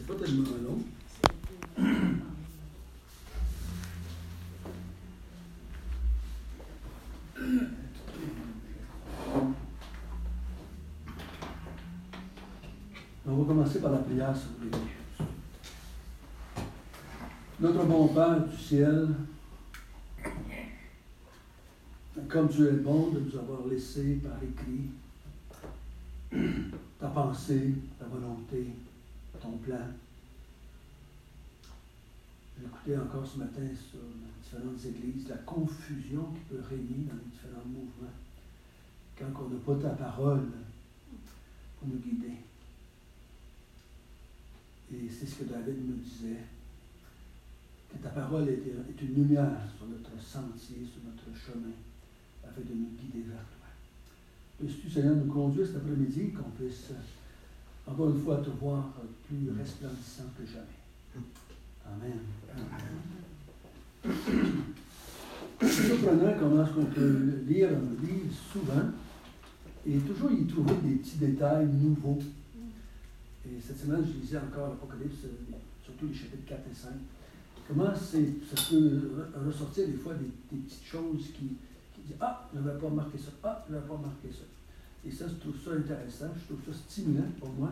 c'est pas tellement long. On va commencer par la prière, si vous voulez. Notre bon Père du ciel, comme tu es bon de nous avoir laissé par écrit ta pensée, ta volonté, ton plan. J'ai écouté encore ce matin sur différentes églises la confusion qui peut régner dans les différents mouvements quand on n'a pas ta parole pour nous guider. Et c'est ce que David nous disait, que ta parole est une lumière sur notre sentier, sur notre chemin, afin de nous guider vers toi. Puisses-tu, Seigneur, nous conduire cet après-midi, qu'on puisse encore une fois te voir plus resplendissant que jamais. Amen. C'est surprenant comment est-ce qu'on peut lire un livre souvent et toujours y trouver des petits détails nouveaux. Et cette semaine, je lisais encore l'Apocalypse, surtout les chapitres 4 et 5. Comment ça peut ressortir des fois des petites choses qui disent « Ah, je n'avais pas remarqué ça. Ah, je n'avais pas remarqué ça. » Et ça, je trouve ça intéressant, je trouve ça stimulant pour moi.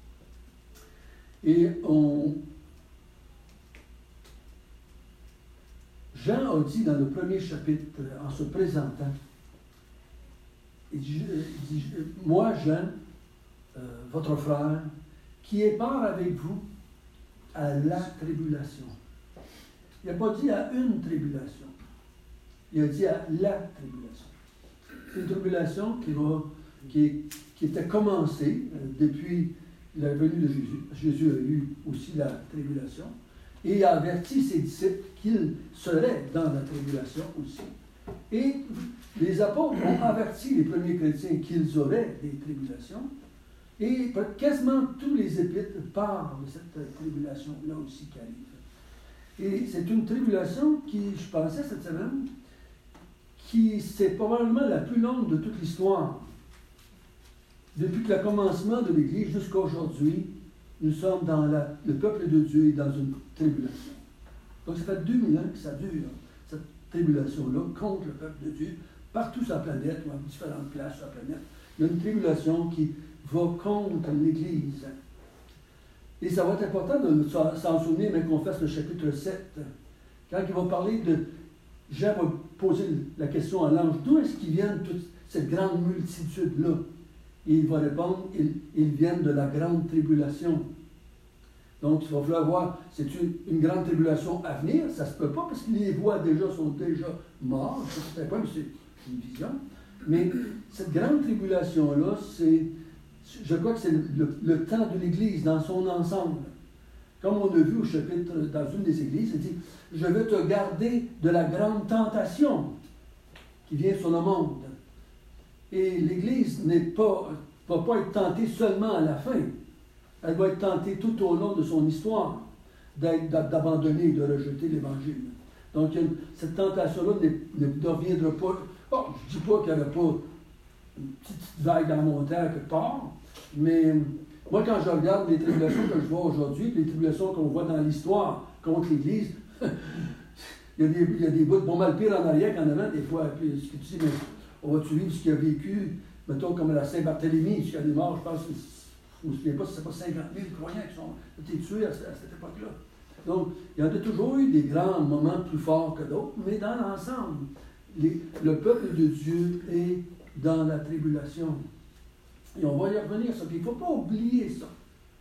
Et Jean a dit dans le premier chapitre, en se présentant, il dit « Moi, Jean, votre frère, qui est part avec vous à la tribulation. » Il n'a pas dit à une tribulation. Il a dit à la tribulation. C'est une tribulation qui était commencée depuis la venue de Jésus. Jésus a eu aussi la tribulation. Et il a averti ses disciples qu'ils seraient dans la tribulation aussi. Et les apôtres ont averti les premiers chrétiens qu'ils auraient des tribulations. Et quasiment tous les épîtres parlent de cette tribulation-là aussi qui arrive. Et c'est une tribulation qui, je pensais cette semaine, qui c'est probablement la plus longue de toute l'histoire. Depuis le commencement de l'Église jusqu'à aujourd'hui, nous sommes dans le peuple de Dieu est dans une tribulation. Donc ça fait 2000 ans que ça dure, cette tribulation-là, contre le peuple de Dieu, partout sur la planète, ou à différentes places sur la planète. Il y a une tribulation qui va contre l'Église. Et ça va être important de s'en souvenir, mais qu'on fasse le chapitre 7. Quand il va parler de... Jean va poser la question à l'ange, d'où est-ce qu'ils viennent toute cette grande multitude-là? Et il va répondre, ils viennent de la grande tribulation. Donc, il va falloir voir, c'est une grande tribulation à venir? Ça ne se peut pas, parce que les voix sont déjà morts. C'est pas c'est une vision. Mais cette grande tribulation-là, je crois que c'est le temps de l'Église dans son ensemble. Comme on a vu au chapitre, dans une des églises, il dit « Je vais te garder de la grande tentation qui vient sur le monde. » Et l'Église va pas être tentée seulement à la fin. Elle va être tentée tout au long de son histoire d'abandonner et de rejeter l'Évangile. Donc, cette tentation-là ne reviendra pas. Oh, je ne dis pas qu'il n'y aurait pas une petite vague dans la montagne quelque part, mais moi, quand je regarde les tribulations que je vois aujourd'hui, les tribulations qu'on voit dans l'histoire contre l'Église, il y a des bouts bon mal pire en arrière qu'en avant, des fois. Puis, ce que tu dis, mais on va-tu vivre ce qu'il a vécu, mettons, comme à la Saint-Barthélemy, ce qu'il y a des morts, je pense, je ne me souviens pas si c'est pas 50 000 croyants qui ont été tués à cette époque-là. Donc, il y en a toujours eu des grands moments plus forts que d'autres, mais dans l'ensemble, le peuple de Dieu est dans la tribulation. Et on va y revenir, ça. Puis il ne faut pas oublier ça.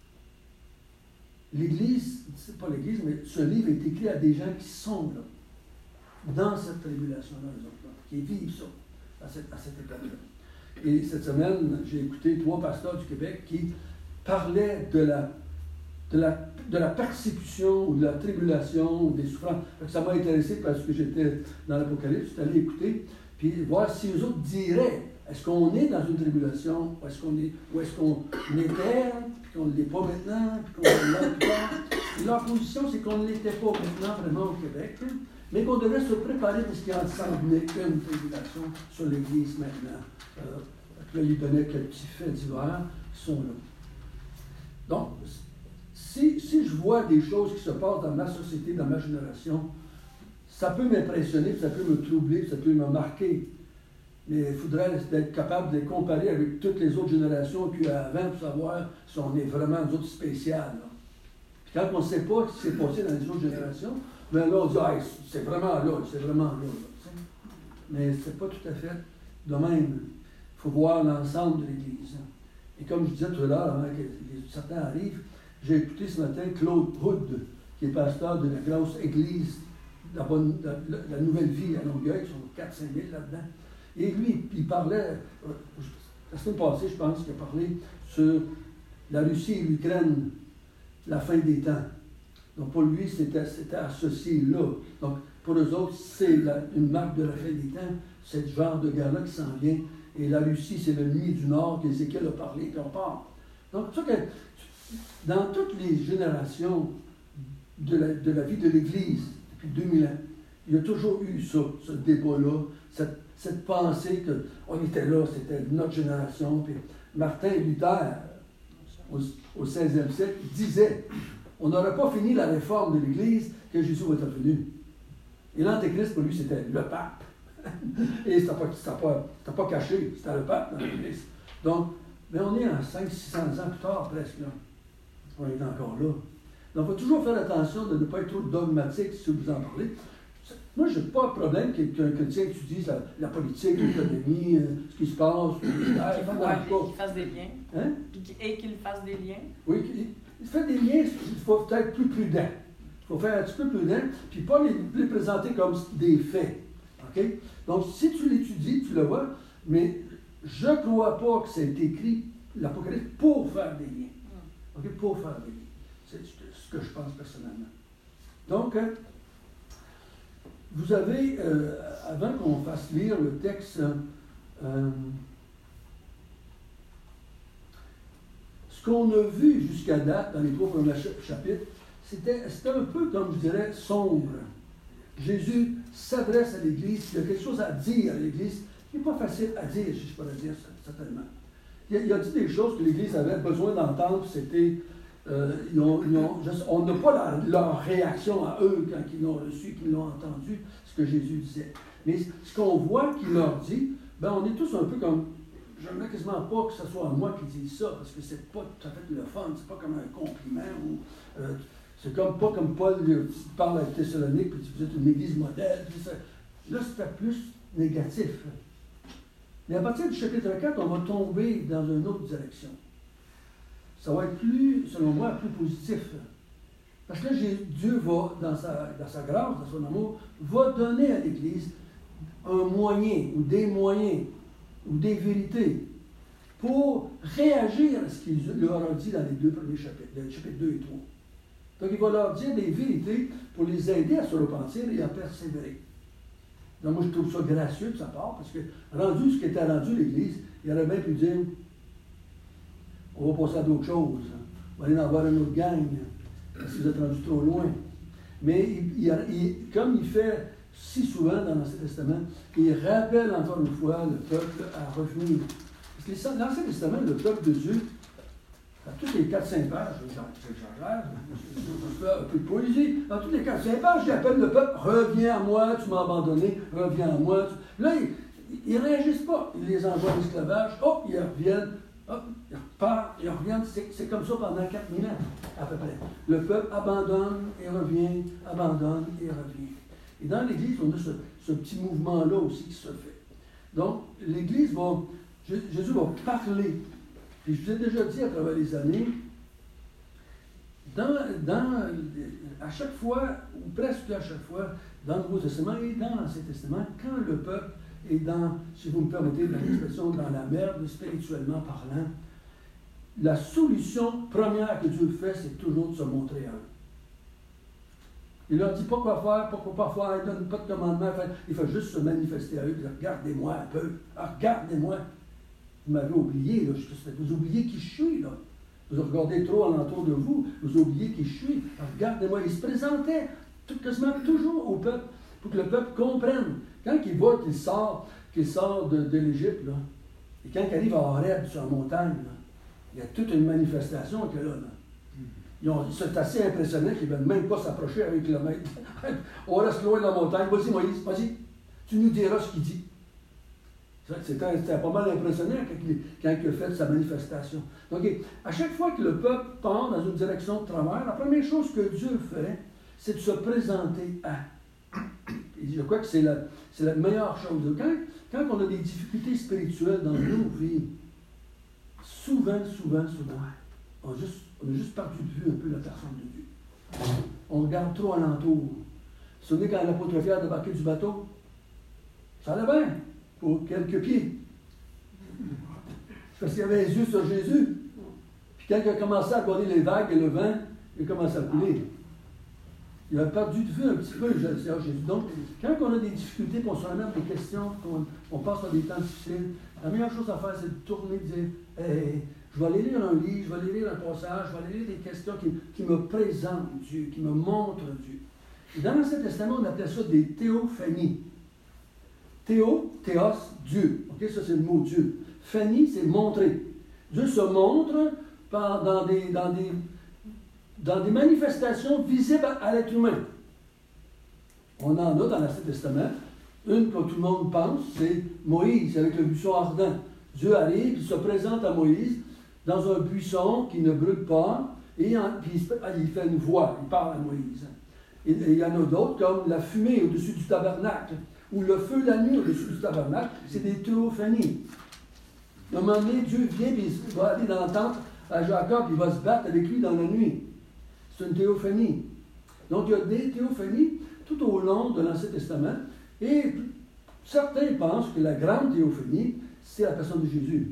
L'Église, c'est pas l'Église, mais ce livre est écrit à des gens qui sont là, dans cette tribulation-là, qui vivent ça, à cette époque-là. Et cette semaine, j'ai écouté 3 pasteurs du Québec qui parlaient de la persécution ou de la tribulation ou des souffrances. Ça m'a intéressé parce que j'étais dans l'Apocalypse, j'étais allé écouter, puis voir si eux autres diraient, est-ce qu'on est dans une tribulation, ou est-ce qu'on était, puis qu'on ne l'est pas maintenant, puis qu'on l'est plus tard. Leur position, c'est qu'on ne l'était pas maintenant vraiment au Québec, mais qu'on devait se préparer parce qu'il en semblait une tribulation sur l'Église maintenant. Là, il donnait quelques petits faits divers qui sont là. Donc, si je vois des choses qui se passent dans ma société, dans ma génération, ça peut m'impressionner, ça peut me troubler, ça peut me marquer. Mais il faudrait être capable de les comparer avec toutes les autres générations qu'il y a avant pour savoir si on est vraiment, nous autres, spécial. Puis quand on ne sait pas ce qui s'est passé dans les autres générations, bien là, on dit, ah, c'est vraiment là, c'est vraiment là. Mais ce n'est pas tout à fait de même. Il faut voir l'ensemble de l'Église. Et comme je disais tout à l'heure, avant que certains arrivent, j'ai écouté ce matin Claude Hood, qui est pasteur de la grosse Église, la Nouvelle Vie à Longueuil, ils sont 4-5 000 là-dedans. Et lui, il parlait, la semaine passée, je pense, qu'il a parlé sur la Russie et l'Ukraine, la fin des temps. Donc pour lui, c'était associé là. Donc pour eux autres, c'est une marque de la fin des temps, ce genre de guerre-là qui s'en vient. Et la Russie, c'est l'ennemi du Nord qu'Ézéchiel a parlé, puis on part. Donc, ça que, dans toutes les générations de la vie de l'Église, depuis 2000 ans, il y a toujours eu ça, ce débat-là, cette pensée qu'on était là, c'était notre génération. Puis Martin Luther, au 16e siècle, disait on n'aurait pas fini la réforme de l'Église que Jésus va être venu. Et l'Antéchrist, pour lui, c'était le pape. Et c'était pas caché, c'était le pape dans l'Église. Donc, mais on est à 500-600 ans plus tard, presque, là. On est encore là. Donc, il faut toujours faire attention de ne pas être trop dogmatique si vous en parlez. Moi, je n'ai pas de problème qu'un chrétien étudie la politique, l'économie, ce qui se passe. Qu'il fasse des liens. Hein? Et qu'il fasse des liens. Oui, il fait des liens, il faut être plus prudent. Il faut faire un petit peu prudent, puis pas les présenter comme des faits. Okay? Donc, si tu l'étudies, tu le vois, mais je ne crois pas que ça a été écrit, l'Apocalypse, pour faire des liens. Okay? Pour faire des liens. C'est ce que je pense personnellement. Donc, vous avez, avant qu'on fasse lire le texte, ce qu'on a vu jusqu'à date dans les 3 premiers chapitres, c'était un peu, comme je dirais, sombre. Jésus s'adresse à l'Église, il y a quelque chose à dire à l'Église qui n'est pas facile à dire, si je peux le dire certainement. Il a dit des choses que l'Église avait besoin d'entendre, c'était, on n'a pas leur réaction à eux quand ils l'ont reçu, qu'ils l'ont entendu, ce que Jésus disait. Mais ce qu'on voit qu'il leur dit, ben on est tous un peu comme, j'aimerais quasiment pas que ce soit moi qui dise ça, parce que c'est pas tout à fait le fun, c'est pas comme un compliment ou... c'est pas comme Paul parle à Thessalonique, puis vous êtes une église modèle. Là, c'était plus négatif. Mais à partir du chapitre 4, on va tomber dans une autre direction. Ça va être plus, selon moi, plus positif. Parce que Dieu va, dans sa grâce, dans son amour, va donner à l'Église un moyen, ou des vérités, pour réagir à ce qu'il leur a dit dans les 2 premiers chapitres, les chapitres 2 et 3. Donc, il va leur dire des vérités pour les aider à se repentir et à persévérer. Donc, moi, je trouve ça gracieux de sa part, parce que, rendu ce qu'était rendu l'Église, il aurait bien pu dire on va passer à d'autres choses. On va aller en voir une autre gang, parce que vous êtes rendu trop loin. Mais, comme il fait si souvent dans l'Ancien Testament, il rappelle encore une fois le peuple à revenir. Parce que l'Ancien Testament, le peuple de Dieu, à toutes les 4-5 pages, j'exagère, je fais un peu de poésie, dans toutes les 4-5 pages, j'appelle le peuple, reviens à moi, tu m'as abandonné, reviens à moi. Là, ils ne réagissent pas. Ils les envoient en esclavage, hop, ils reviennent, hop, ils repartent, ils reviennent. C'est comme ça pendant 4000 ans, à peu près. Le peuple abandonne et revient, abandonne et revient. Et dans l'Église, on a ce petit mouvement-là aussi qui se fait. Donc, l'Église Jésus va parler. Et je vous ai déjà dit à travers les années, à chaque fois, ou presque à chaque fois, dans le Nouveau Testament et dans l'Ancien Testament, quand le peuple est dans, si vous me permettez l'expression, dans la merde, spirituellement parlant, la solution première que Dieu fait, c'est toujours de se montrer à eux. Il leur dit pas quoi faire, pas faire, il ne donne pas de commandement, il fait juste se manifester à eux, dire regardez-moi un peu, regardez-moi. Vous m'avez oublié, là, vous oubliez qui je suis, là. Vous regardez trop alentour de vous, vous oubliez qui je suis. Regardez-moi, il se présentait quasiment toujours au peuple, pour que le peuple comprenne. Quand il voit qu'il sort de l'Égypte, là, et quand il arrive à Horeb, sur la montagne, là, il y a toute une manifestation qui est là. C'est assez impressionnant qu'ils ne veulent même pas s'approcher à 1 kilomètre. On reste loin de la montagne. Vas-y, Moïse, vas-y. Tu nous diras ce qu'il dit. C'était pas mal impressionnant quand il a fait sa manifestation. Donc, à chaque fois que le peuple part dans une direction de travers, la première chose que Dieu fait, c'est de se présenter à. Et je crois que c'est la meilleure chose. Quand on a des difficultés spirituelles dans nos vies, souvent, on a juste perdu de vue un peu la personne de Dieu. On regarde trop alentour. Vous vous souvenez quand l'apôtre Pierre a débarqué du bateau? Ça allait bien, pour quelques pieds. Parce qu'il avait les yeux sur Jésus. Puis quand il a commencé à regarder les vagues et le vent, il a commencé à couler. Il a perdu de vue un petit peu le Seigneur Jésus. Donc, quand on a des difficultés, qu'on se ramène des questions, qu'on passe par des temps difficiles, la meilleure chose à faire, c'est de tourner et de dire hey, je vais aller lire un livre, je vais aller lire un passage, je vais aller lire des questions qui me présentent Dieu, qui me montrent Dieu. Et dans l'Ancien Testament, on appelait ça des théophanies. Théos, Dieu. Okay? Ça, c'est le mot Dieu. Phanie, c'est montrer. Dieu se montre dans des manifestations visibles à l'être humain. On en a dans l'Ancien Testament. Une que tout le monde pense, c'est Moïse avec le buisson ardent. Dieu arrive, il se présente à Moïse dans un buisson qui ne brûle pas, et puis il fait une voix, il parle à Moïse. Et il y en a d'autres, comme la fumée au-dessus du tabernacle, ou le feu la nuit au-dessus du tabernacle, c'est des théophanies. À un moment donné, Dieu vient, puis il va aller dans la tente à Jacob, il va se battre avec lui dans la nuit. C'est une théophanie. Donc, il y a des théophanies tout au long de l'Ancien Testament, et certains pensent que la grande théophanie, c'est la personne de Jésus.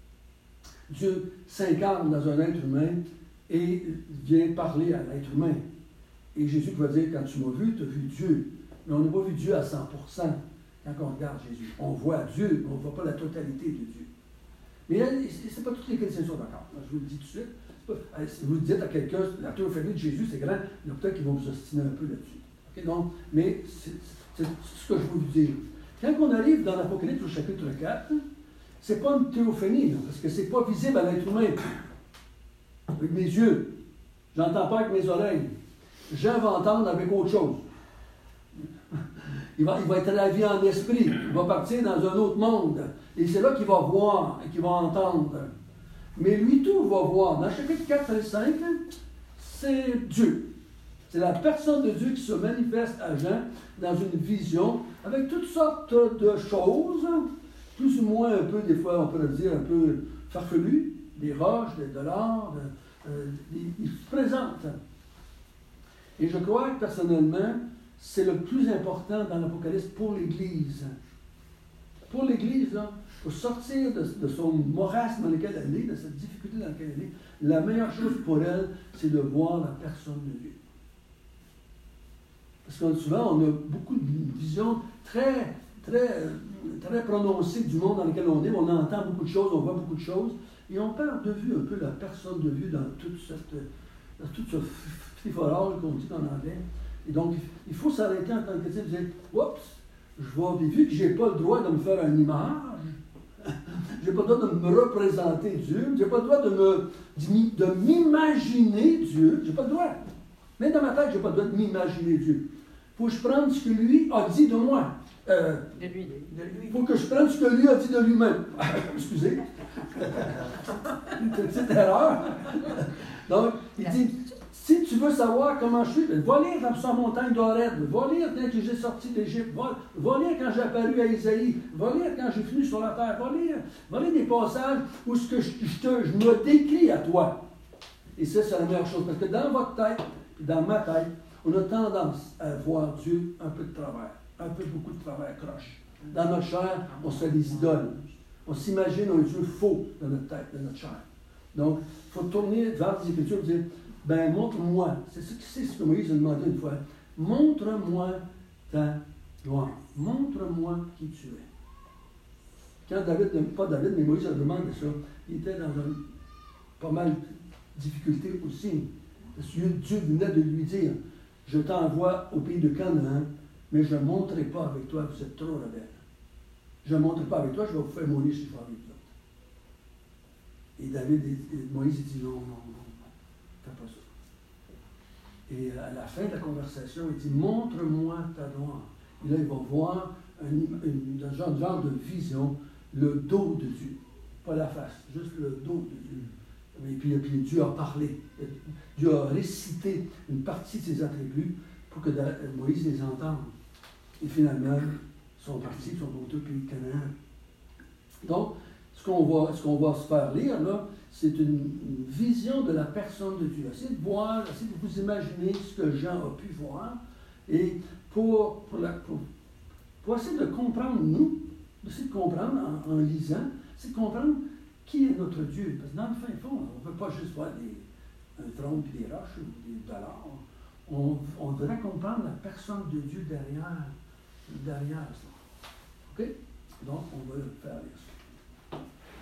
Dieu s'incarne dans un être humain et vient parler à l'être humain. Et Jésus va dire, quand tu m'as vu, tu as vu Dieu. Mais on n'a pas vu Dieu à 100% quand on regarde Jésus. On voit Dieu, mais on ne voit pas la totalité de Dieu. Mais ce n'est pas tous les chrétiens qui sont d'accord. Je vous le dis tout de suite. Si vous dites à quelqu'un, la théophanie de Jésus, c'est grand, il y en a peut-être qui vont vous ostiner un peu là-dessus. Okay? Donc, mais c'est ce que je veux vous dire. Quand on arrive dans l'Apocalypse au chapitre 4, ce n'est pas une théophanie, là, parce que ce n'est pas visible à l'être humain. Avec mes yeux, je n'entends pas avec mes oreilles. Jean va entendre avec autre chose. Il va être ravi en esprit. Il va partir dans un autre monde. Et c'est là qu'il va voir et qu'il va entendre. Mais lui, tout va voir. Dans chapitre 4 et 5, c'est Dieu. C'est la personne de Dieu qui se manifeste à Jean dans une vision avec toutes sortes de choses, plus ou moins un peu, des fois, on pourrait dire, un peu farfelues, des roches, de l'or, il se présente. Et je crois que, personnellement, c'est le plus important dans l'Apocalypse pour l'Église. Pour l'Église, pour sortir de son morasse dans lequel elle est, de cette difficulté dans laquelle elle est, la meilleure chose pour elle, c'est de voir la personne de Dieu. Parce que souvent, on a beaucoup de visions très prononcées du monde dans lequel on est. On entend beaucoup de choses, on voit beaucoup de choses, et on perd de vue un peu la personne de vue dans tout ce friforage qu'on dit en anglais. Et donc, il faut s'arrêter en tant que chrétien et dire « Oups, vu que je n'ai pas le droit de me faire une image, je n'ai pas le droit de me représenter Dieu, je n'ai pas le droit de m'imaginer Dieu, je n'ai pas le droit. Même dans ma tête, je n'ai pas le droit de m'imaginer Dieu. Il faut que je prenne ce que lui a dit de moi. De lui. Il faut que je prenne ce que lui a dit de lui-même. Excusez. Une petite erreur. Donc, il dit, si tu veux savoir comment je suis, va lire sur la montagne d'Horeb, va lire dès que j'ai sorti d'Égypte, va lire quand j'ai apparu à Isaïe, va lire quand j'ai fini sur la terre, va lire des passages où ce que je me décris à toi. Et ça, c'est la meilleure chose. Parce que dans votre tête, dans ma tête, on a tendance à voir Dieu un peu de travers, beaucoup de travers croche. Dans notre chair, on se fait des idoles. On s'imagine un Dieu faux dans notre tête, dans notre chair. Donc, il faut tourner vers les Écritures et dire, ben montre-moi, c'est ce que Moïse a demandé une fois, montre-moi ta gloire, montre-moi qui tu es. Quand mais Moïse a demandé ça, il était dans pas mal de difficultés aussi. Parce que Dieu venait de lui dire, je t'envoie au pays de Canaan, mais je ne monterai pas avec toi, vous êtes trop rebelles. Je ne monterai pas avec toi, je vais vous faire mourir si je vais avec vous. Et Moïse dit non, fais pas ça. Et à la fin de la conversation, il dit « Montre-moi ta gloire ». Et là, il va voir un genre de vision, le dos de Dieu. Pas la face, juste le dos de Dieu. Et puis Dieu a parlé. Dieu a récité une partie de ses attributs pour que Moïse les entende. Et finalement, ils sont partis, ils sont au pays de Canaan. Donc, ce qu'on va se faire lire, là, c'est une vision de la personne de Dieu. Essayez de voir, essayez de vous imaginer ce que Jean a pu voir. Et pour essayer de comprendre, nous, essayer de comprendre en lisant, c'est de comprendre qui est notre Dieu. Parce que dans le fin fond, on ne veut pas juste voir un trône et des roches ou des dollars. On devrait comprendre la personne de Dieu derrière ça. OK? Donc, on va faire ça.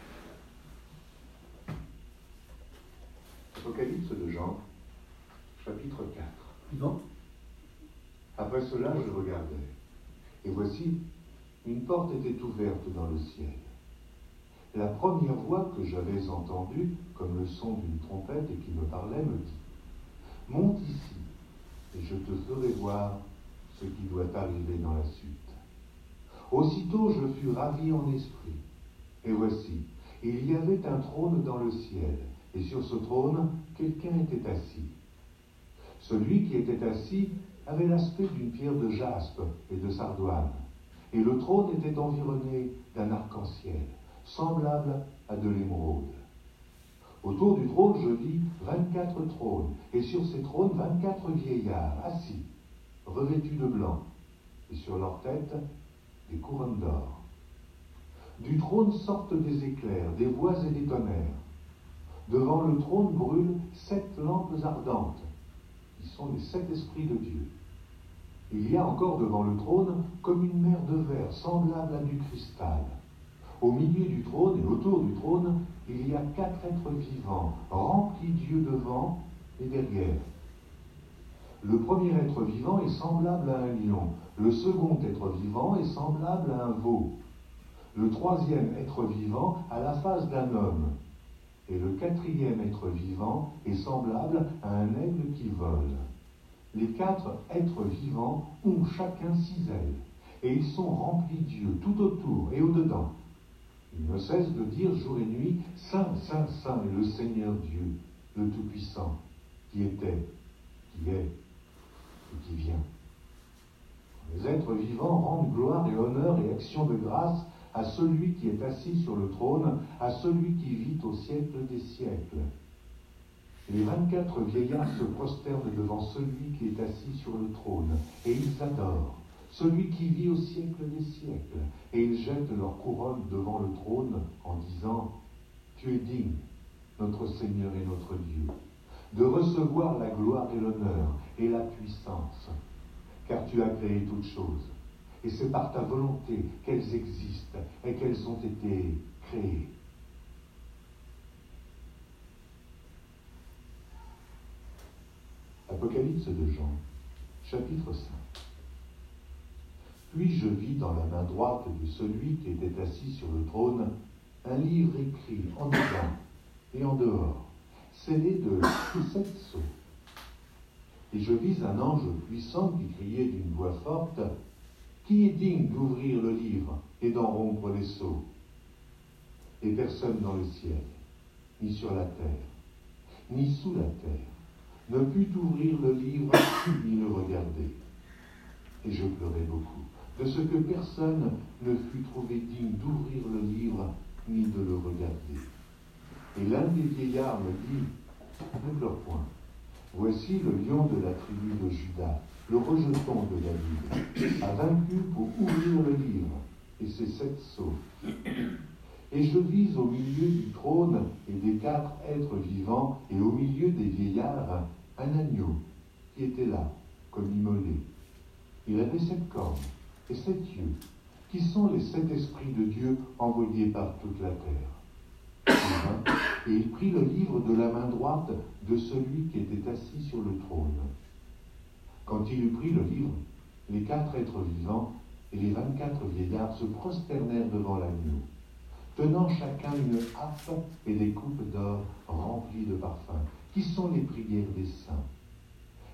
Apocalypse de Jean, chapitre 4. Bon. Après cela, je regardais, et voici, une porte était ouverte dans le ciel. La première voix que j'avais entendue, comme le son d'une trompette et qui me parlait, me dit « Monte ici, et je te ferai voir ce qui doit arriver dans la suite. » Aussitôt je fus ravi en esprit, et voici, il y avait un trône dans le ciel, et sur ce trône, quelqu'un était assis. Celui qui était assis avait l'aspect d'une pierre de jaspe et de sardoine, et le trône était environné d'un arc-en-ciel, semblable à de l'émeraude. Autour du trône, je vis 24 trônes, et sur ces trônes, 24 vieillards assis, revêtus de blanc, et sur leurs têtes, des couronnes d'or. Du trône sortent des éclairs, des voix et des tonnerres. Devant le trône brûlent 7 lampes ardentes, qui sont les 7 esprits de Dieu. Il y a encore devant le trône comme une mer de verre semblable à du cristal. Au milieu du trône et autour du trône, il y a 4 êtres vivants, remplis d'yeux devant et derrière. Le premier être vivant est semblable à un lion, le second être vivant est semblable à un veau, le troisième être vivant a la face d'un homme, et le quatrième être vivant est semblable à un aigle qui vole. Les 4 êtres vivants ont chacun 6 ailes, et ils sont remplis d'yeux tout autour et au-dedans. Ils ne cessent de dire jour et nuit, « Saint, Saint, Saint est le Seigneur Dieu, le Tout-Puissant, qui était, qui est et qui vient. » Les êtres vivants rendent gloire et honneur et action de grâce à celui qui est assis sur le trône, à celui qui vit au siècle des siècles. Les 24 vieillards se prosternent devant celui qui est assis sur le trône, et ils adorent celui qui vit au siècle des siècles, et ils jettent leur couronne devant le trône en disant « Tu es digne, notre Seigneur et notre Dieu, de recevoir la gloire et l'honneur et la puissance, car tu as créé toutes choses, et c'est par ta volonté qu'elles existent et qu'elles ont été créées. » Apocalypse de Jean, chapitre 5. Puis je vis dans la main droite de celui qui était assis sur le trône un livre écrit en dedans et en dehors, scellé de 7 sceaux. Et je vis un ange puissant qui criait d'une voix forte, « Qui est digne d'ouvrir le livre et d'en rompre les sceaux ?» Et personne dans le ciel, ni sur la terre, ni sous la terre, ne put ouvrir le livre ni le regarder. Et je pleurais beaucoup, de ce que personne ne fut trouvé digne d'ouvrir le livre ni de le regarder. Et l'un des vieillards me dit, ne pleure point, voici le lion de la tribu de Juda, le rejeton de David, a vaincu pour ouvrir le livre et ses 7 sceaux. Et je vis au milieu du trône et des 4 êtres vivants et au milieu des vieillards un agneau qui était là, comme immolé. Il avait 7 cornes et 7 yeux, qui sont les 7 esprits de Dieu envoyés par toute la terre. Il vint, et il prit le livre de la main droite de celui qui était assis sur le trône. Quand il eut pris le livre, les 4 êtres vivants et les 24 vieillards se prosternèrent devant l'agneau, tenant chacun une harpe et des coupes d'or remplies de parfums, qui sont les prières des saints.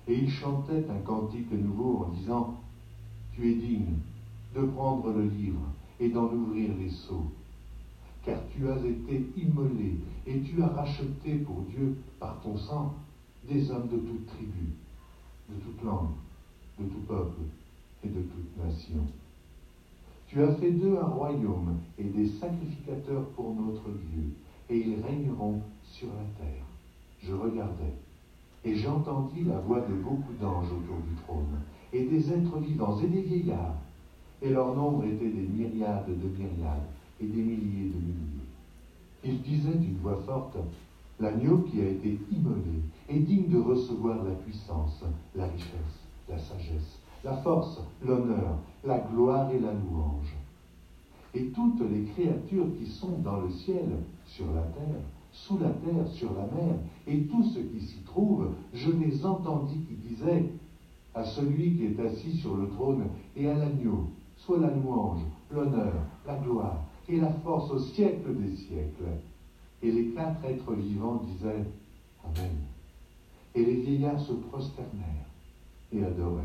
Et il chantait un cantique nouveau en disant « Tu es digne de prendre le livre et d'en ouvrir les sceaux, car tu as été immolé et tu as racheté pour Dieu par ton sang des hommes de toute tribu, de toute langue, de tout peuple et de toute nation. Tu as fait d'eux un royaume et des sacrificateurs pour notre Dieu, et ils régneront sur la terre. » Je regardais, et j'entendis la voix de beaucoup d'anges autour du trône, et des êtres vivants et des vieillards, et leur nombre était des myriades de myriades, et des milliers de milliers. Ils disaient d'une voix forte, « L'agneau qui a été immolé est digne de recevoir la puissance, la richesse, la sagesse, la force, l'honneur, la gloire et la louange. » Et toutes les créatures qui sont dans le ciel, sur la terre, sous la terre, sur la mer, et tous ceux qui s'y trouvent, je les entendis qui disaient à celui qui est assis sur le trône et à l'agneau, soit la louange, l'honneur, la gloire et la force au siècle des siècles. Et les 4 êtres vivants disaient Amen. Et les vieillards se prosternèrent et adorèrent.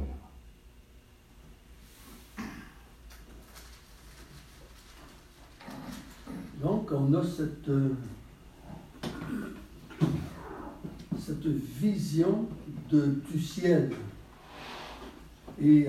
Donc, on a cette vision du ciel. Et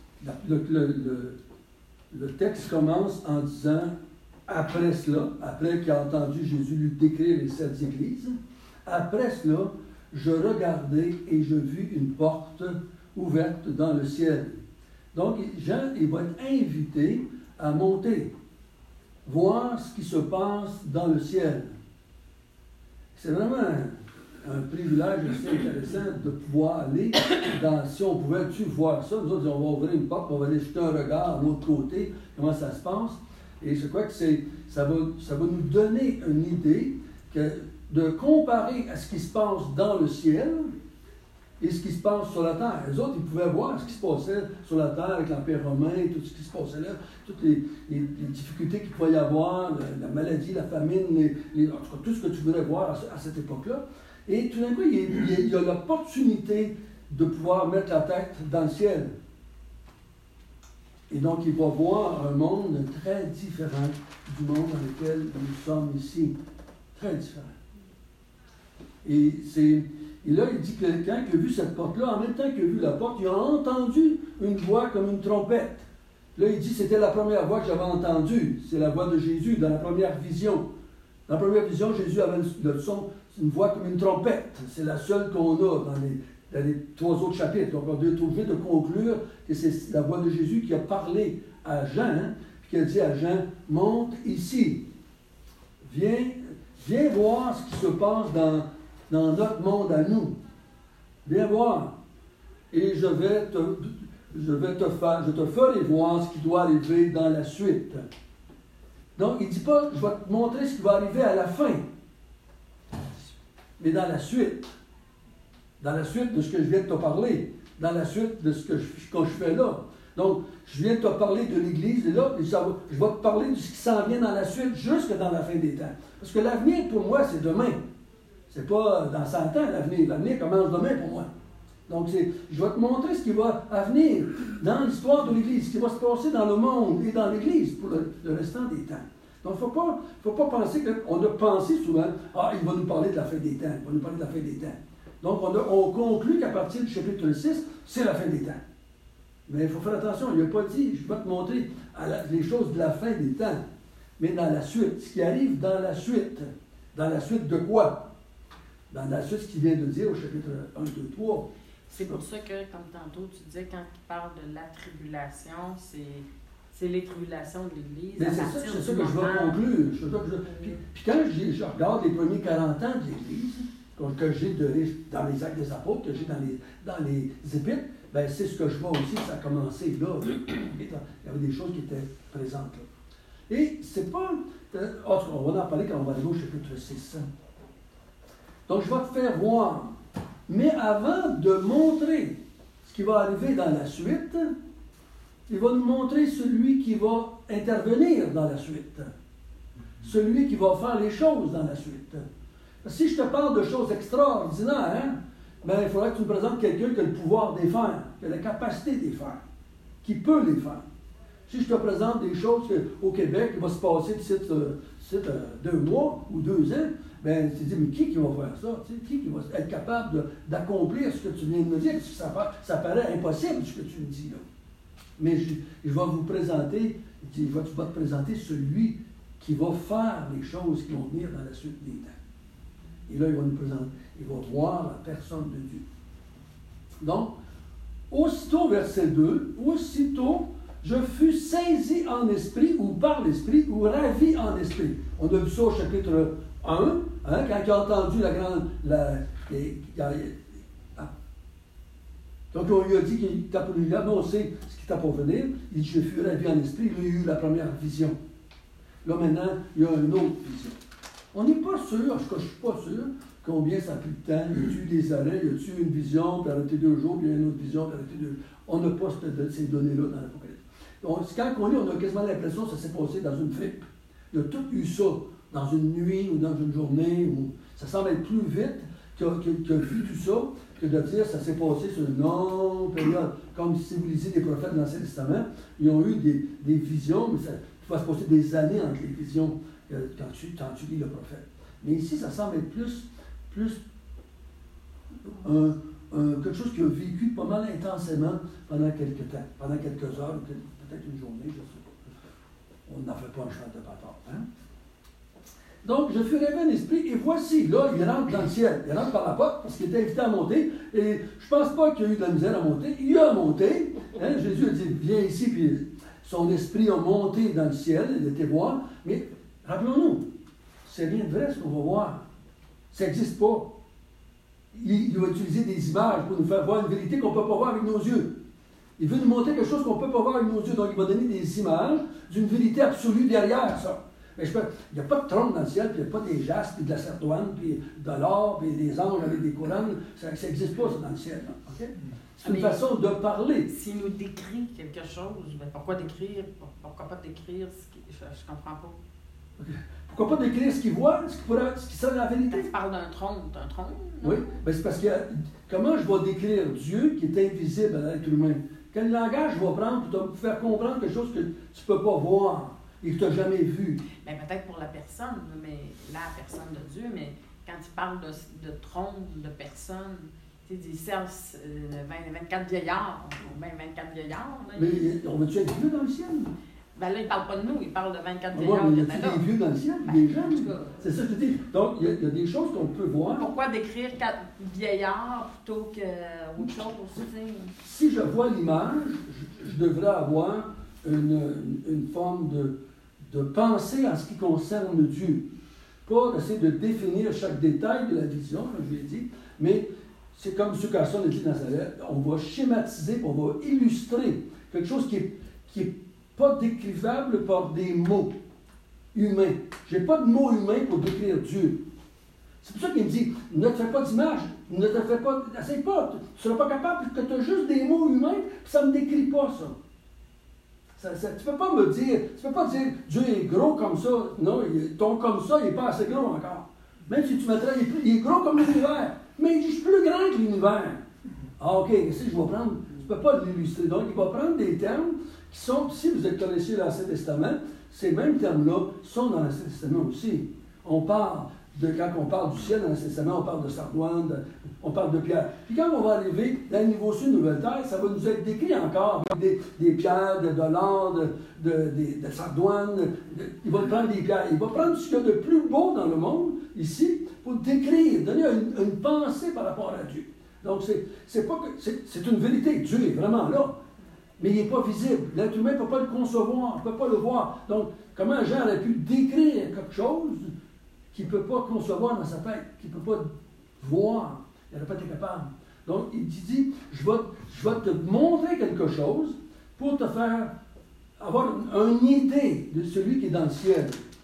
le texte commence en disant, après cela, après qu'il a entendu Jésus lui décrire les 7 églises, après cela, je regardai et je vis une porte ouverte dans le ciel. Donc, Jean, il va être invité à monter, voir ce qui se passe dans le ciel. C'est vraiment un privilège assez intéressant de pouvoir aller si on pouvait-tu voir ça, nous autres, on va ouvrir une porte, on va aller jeter un regard de l'autre côté, comment ça se passe. Et je crois que ça va nous donner une idée de comparer à ce qui se passe dans le ciel et ce qui se passe sur la terre. Les autres, ils pouvaient voir ce qui se passait sur la terre avec l'Empire romain, tout ce qui se passait là, toutes les difficultés qu'il pouvait y avoir, la maladie, la famine, en tout cas, tout ce que tu voudrais voir à cette époque-là. Et tout d'un coup, il y a l'opportunité de pouvoir mettre la tête dans le ciel. Et donc, il va voir un monde très différent du monde dans lequel nous sommes ici. Très différent. Et là, il dit que quelqu'un qui a vu cette porte-là, en même temps qu'il a vu la porte, il a entendu une voix comme une trompette. Là, il dit que c'était la première voix que j'avais entendue. C'est la voix de Jésus dans la première vision. Dans la première vision, Jésus avait le son, une voix comme une trompette. C'est la seule qu'on a dans les 3 autres chapitres. Donc, on doit trouver de conclure que c'est la voix de Jésus qui a parlé à Jean, puis qui a dit à Jean, monte ici. Viens voir ce qui se passe dans notre monde à nous. Viens voir. Et je te ferai voir ce qui doit arriver dans la suite. Donc, il ne dit pas, je vais te montrer ce qui va arriver à la fin. Mais dans la suite. Dans la suite de ce que je viens de te parler. Dans la suite de ce que je fais là. Donc, je viens de te parler de l'Église, et là, je vais te parler de ce qui s'en vient dans la suite, jusque dans la fin des temps. Parce que l'avenir, pour moi, c'est demain. C'est pas dans 100 ans, l'avenir. L'avenir commence demain pour moi. Donc, je vais te montrer ce qui va venir dans l'histoire de l'Église, ce qui va se passer dans le monde et dans l'Église pour le restant des temps. Donc, il ne faut pas penser qu'on a pensé souvent, il va nous parler de la fin des temps, il va nous parler de la fin des temps. Donc, on conclut qu'à partir du chapitre 6, c'est la fin des temps. Mais il faut faire attention, il n'a pas dit, je vais te montrer les choses de la fin des temps, mais dans la suite, ce qui arrive dans la suite. Dans la suite de quoi? Dans la suite, ce qu'il vient de dire au chapitre 1, 2, 3. C'est pour ça que, comme tantôt, tu disais, quand il parle de la tribulation, c'est les tribulations de l'Église. Mais c'est ça que je vais conclure. Puis quand je regarde les premiers 40 ans de l'Église, que j'ai dans les Actes des Apôtres, que j'ai dans les Épîtres, ben c'est ce que je vois aussi, ça a commencé là. Il y avait des choses qui étaient présentes là. Et c'est pas... on va en parler quand on va aller au chapitre 6. Donc, je vais te faire voir. Mais avant de montrer ce qui va arriver dans la suite, il va nous montrer celui qui va intervenir dans la suite. Celui qui va faire les choses dans la suite. Si je te parle de choses extraordinaires, mais il faudrait que tu me présentes quelqu'un qui a le pouvoir de les faire, qui a la capacité de les faire, qui peut les faire. Si je te présente des choses au Québec qui vont se passer d'ici 2 mois ou 2 ans, ben tu te dis, mais qui va faire ça? Tu sais, qui va être capable d'accomplir ce que tu viens de me dire? Parce que ça paraît impossible, ce que tu me dis là. Mais je vais vous présenter, tu vas te présenter celui qui va faire les choses qui vont venir dans la suite des temps. Et là, il va nous présenter, il va voir la personne de Dieu. Donc, aussitôt, verset 2, aussitôt, je fus saisi en esprit, ou par l'esprit, ou ravi en esprit. On a vu ça au chapitre 1, hein, quand il a entendu la grande... Donc, on lui a dit qu'il était pour lui là, mais on sait ce qui t'a pour venir. Il dit, je fus ravi en esprit, il a eu la première vision. Là, maintenant, il y a une autre vision. On n'est pas sûr, je ne suis pas sûr, combien ça a pris de temps. Y a-t-il des arrêts, y a-t-il une vision, puis arrêter 2 jours, puis il y a une autre vision, puis arrêter 2 jours. On n'a pas ces données-là dans l'Apocalypse. Donc, quand on lit, on a quasiment l'impression que ça s'est passé dans une fripe. Il a tout eu ça dans une nuit ou dans une journée. Où ça semble être plus vite qu'il a vu tout ça que de dire que ça s'est passé sur une longue période. Comme si vous lisez des prophètes de l'Ancien Testament, ils ont eu des visions, mais ça va se passer des années entre les visions quand tu lis le prophète. Mais ici, ça semble être plus quelque chose qu'il a vécu pas mal intensément pendant quelques temps, pendant quelques heures, peut-être une journée, je ne sais pas. On n'en fait pas un cheval de bâtard. Hein? Donc, je fus rêvé en esprit, et voici, là, il rentre dans le ciel. Il rentre par la porte parce qu'il était invité à monter, et je ne pense pas qu'il y a eu de la misère à monter. Il a monté. Hein? Jésus a dit, viens ici, puis son esprit a monté dans le ciel, il était voir. Mais rappelons-nous, c'est rien de vrai ce qu'on va voir. Ça n'existe pas. Il va utiliser des images pour nous faire voir une vérité qu'on ne peut pas voir avec nos yeux. Il veut nous montrer quelque chose qu'on ne peut pas voir avec nos yeux. Donc, il va donner des images d'une vérité absolue derrière ça. Mais il n'y a pas de trône dans le ciel, puis il n'y a pas des jastres, puis de la sardoine, puis de l'or, puis des anges avec des couronnes. Ça n'existe pas, ça, dans le ciel. Okay? C'est une façon de parler. S'il nous décrit quelque chose, ben pourquoi décrire? Pourquoi pas décrire ce qui... Je ne comprends pas. Okay. Pourquoi pas décrire ce qu'il voit, ce qui serait la vérité? Tu parles d'un trône, non? Oui, ben c'est parce que comment je vais décrire Dieu qui est invisible à l'être humain? Quel langage je vais prendre pour te faire comprendre quelque chose que tu ne peux pas voir et que tu n'as jamais vu? Bien, peut-être pour la personne, mais la personne de Dieu, mais quand tu parles de trône, de personne, tu sais, des 24 vieillards, ou même 24 vieillards. Mais on va-tu être vieux dans le ciel? Ben là, il ne parle pas de nous, il parle de 24 ouais, vieillards. Mais il y a des vieux dans le ciel, des jeunes. C'est ça que je te dis. Donc, il y a des choses qu'on peut voir. Pourquoi décrire 4 vieillards plutôt qu'autre chose? Si je vois l'image, je devrais avoir une forme de pensée en ce qui concerne Dieu. Pas d'essayer de définir chaque détail de la vision, comme je l'ai dit, mais c'est comme M. Carson a dit dans sa lettre, on va schématiser, on va illustrer quelque chose qui est pas décrivable par des mots humains. Je n'ai pas de mots humains pour décrire Dieu. C'est pour ça qu'il me dit, ne te fais pas d'image, ne te fais pas, n'essaye pas, tu ne seras pas capable, que tu as juste des mots humains, puis ça ne me décrit pas ça. Tu ne peux pas me dire, tu peux pas dire, Dieu est gros comme ça. Non, ton comme ça, il n'est pas assez gros encore. Même si tu mettrais, il est gros comme l'univers, mais il est plus grand que l'univers. Ah, ok, qu'est-ce que je vais prendre? Tu ne peux pas l'illustrer. Donc, il va prendre des termes qui sont, si vous connaissez l'Ancien Testament, ces mêmes termes-là sont dans l'Ancien Testament aussi. On parle quand on parle du ciel dans l'Ancien Testament, on parle de sardoine, on parle de pierre. Puis quand on va arriver dans le niveau sud, Nouvelle Terre, ça va nous être décrit encore avec des pierres, de l'or, de sardoine. Il va prendre des pierres. Il va prendre ce qu'il y a de plus beau dans le monde, ici, pour décrire, donner une pensée par rapport à Dieu. Donc, c'est une vérité. Dieu est vraiment là. Mais il n'est pas visible. L'être humain ne peut pas le concevoir, ne peut pas le voir. Donc, comment Jean aurait pu décrire quelque chose qu'il ne peut pas concevoir dans sa tête, qu'il ne peut pas voir? Il n'aurait pas été capable. Donc, il dit, je vais te montrer quelque chose pour te faire avoir une idée de celui qui est dans le ciel.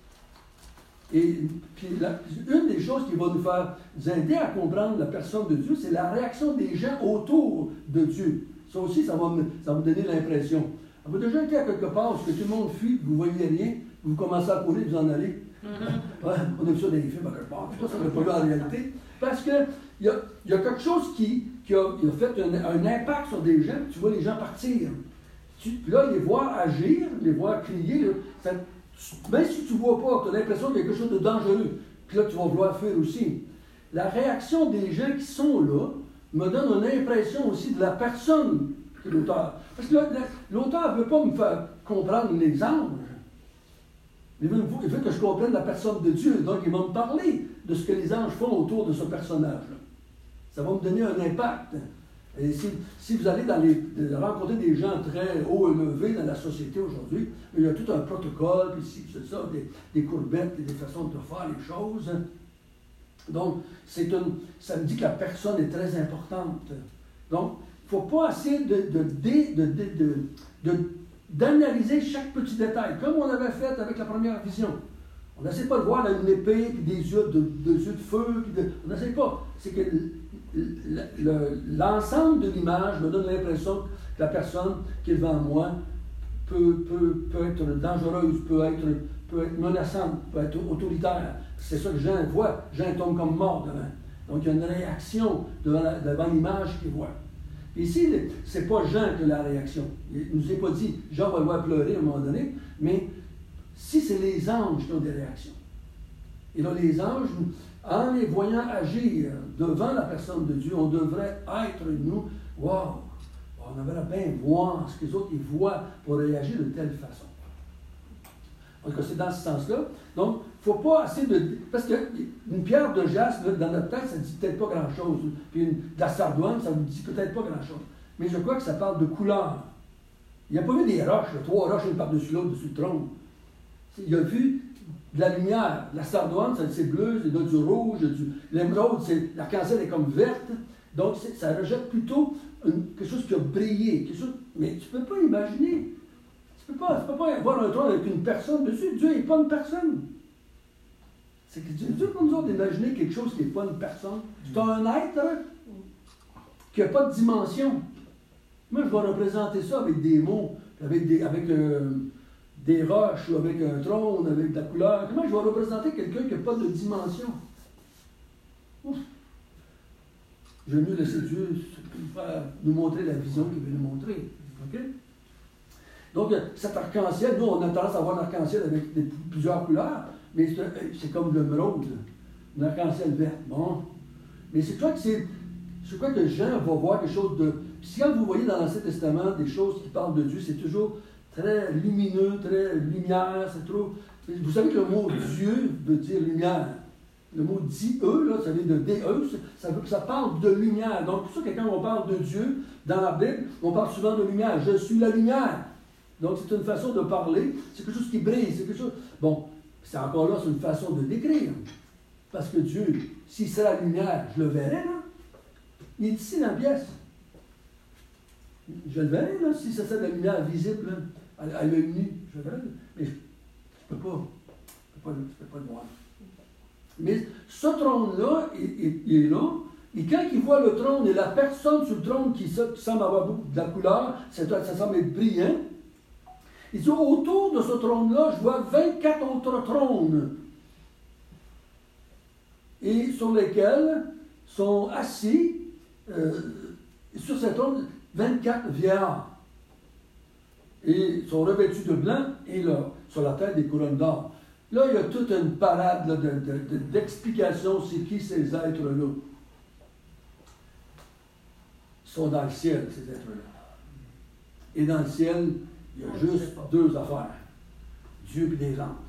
Et puis, une des choses qui va nous aider à comprendre la personne de Dieu, c'est la réaction des gens autour de Dieu. Ça aussi, ça va me donner l'impression. Vous avez déjà été à quelque part où tout le monde fuit, vous ne voyez rien, vous commencez à courir, vous en allez. Ouais, on a vu ça dans les films à quelque part. Ça ne va pas eu en réalité. Parce que il y a quelque chose qui a fait un impact sur des gens, tu vois les gens partir. Puis là, les voir agir, les voir crier, là, même si tu ne vois pas, tu as l'impression qu'il y a quelque chose de dangereux. Puis là, tu vas vouloir fuir aussi. La réaction des gens qui sont là me donne une impression aussi de la personne qui est l'auteur. Parce que l'auteur ne veut pas me faire comprendre les anges. Il veut que je comprenne la personne de Dieu. Donc, il va me parler de ce que les anges font autour de ce personnage-là. Ça va me donner un impact. Et si vous allez rencontrer des gens très haut élevés dans la société aujourd'hui, il y a tout un protocole, puis c'est ça, des courbettes, des façons de faire les choses. Donc, ça me dit que la personne est très importante. Donc, il ne faut pas essayer d'analyser chaque petit détail, comme on avait fait avec la première vision. On n'essaie pas de voir une épée, puis des yeux de feu, on n'essaie pas. C'est que l'ensemble de l'image me donne l'impression que la personne qui est devant moi peut être dangereuse, peut être menaçante, peut être autoritaire. C'est ça que Jean voit. Jean tombe comme mort devant. Donc il y a une réaction devant l'image qu'il voit. Et ici, ce n'est pas Jean qui a la réaction. Il ne nous est pas dit, Jean va le voir pleurer à un moment donné, mais si c'est les anges qui ont des réactions. Et là, les anges, en les voyant agir devant la personne de Dieu, on devrait être, nous, wow, on devrait bien voir ce que les autres ils voient pour réagir de telle façon. En tout cas, c'est dans ce sens-là. Donc, il ne faut pas essayer de... Parce qu'une pierre de jaspe, dans notre tête, ça ne dit peut-être pas grand-chose. Puis de la sardoine, ça ne vous dit peut-être pas grand-chose. Mais je crois que ça parle de couleur. Il n'a pas vu des roches, là, 3 roches, une par-dessus l'autre, dessus le trône. Il a vu de la lumière. La sardoine, c'est bleu, c'est du rouge, l'émeraude, l'arc-en-ciel est comme verte. Donc, ça rejette plutôt quelque chose qui a brillé. Mais tu ne peux pas imaginer. Tu ne peux pas avoir un trône avec une personne dessus. Dieu n'est pas une personne. C'est que Dieu pour nous autres d'imaginer quelque chose qui n'est pas une personne. C'est un être qui n'a pas de dimension. Moi, je vais représenter ça avec des mots, avec des roches, ou avec un trône, avec de la couleur. Comment je vais représenter quelqu'un qui n'a pas de dimension? Ouf. Je vais mieux laisser Dieu nous montrer la vision qu'il veut nous montrer. OK? Donc, cet arc-en-ciel, nous, on a tendance à voir un arc-en-ciel avec plusieurs couleurs, mais c'est comme l'émeraude, un arc-en-ciel vert. Bon. Mais je crois que Jean va voir quelque chose de... Si quand vous voyez dans l'Ancien Testament des choses qui parlent de Dieu, c'est toujours très lumineux, très lumière, c'est trop... Vous savez que le mot Dieu veut dire lumière. Le mot dit-eux, là, ça vient de déeus, ça parle de lumière. Donc, pour ça que quand on parle de Dieu, dans la Bible, on parle souvent de lumière. Je suis la lumière. Donc, c'est une façon de parler, c'est quelque chose qui brille, c'est quelque chose... Bon, c'est encore là, c'est une façon de décrire. Parce que Dieu, si c'est la lumière, je le verrai, là. Il est ici dans la pièce. Je le verrai, là, si c'est de la lumière visible, là, à l'œil nu, je le verrai. Mais je ne peux pas le voir. Mais ce trône-là, il est là. Et quand il voit le trône et la personne sur le trône qui semble avoir beaucoup de la couleur, ça semble être brillant, il dit, autour de ce trône-là, je vois 24 autres trônes. Et sur lesquels sont assis, sur ces trônes, 24 vieillards. Et sont revêtus de blanc et là, sur la tête des couronnes d'or. Là, il y a toute une parade là, d'explications, c'est qui ces êtres-là. Ils sont dans le ciel, ces êtres-là. Et dans le ciel, il y a juste 2 affaires. Dieu et des anges.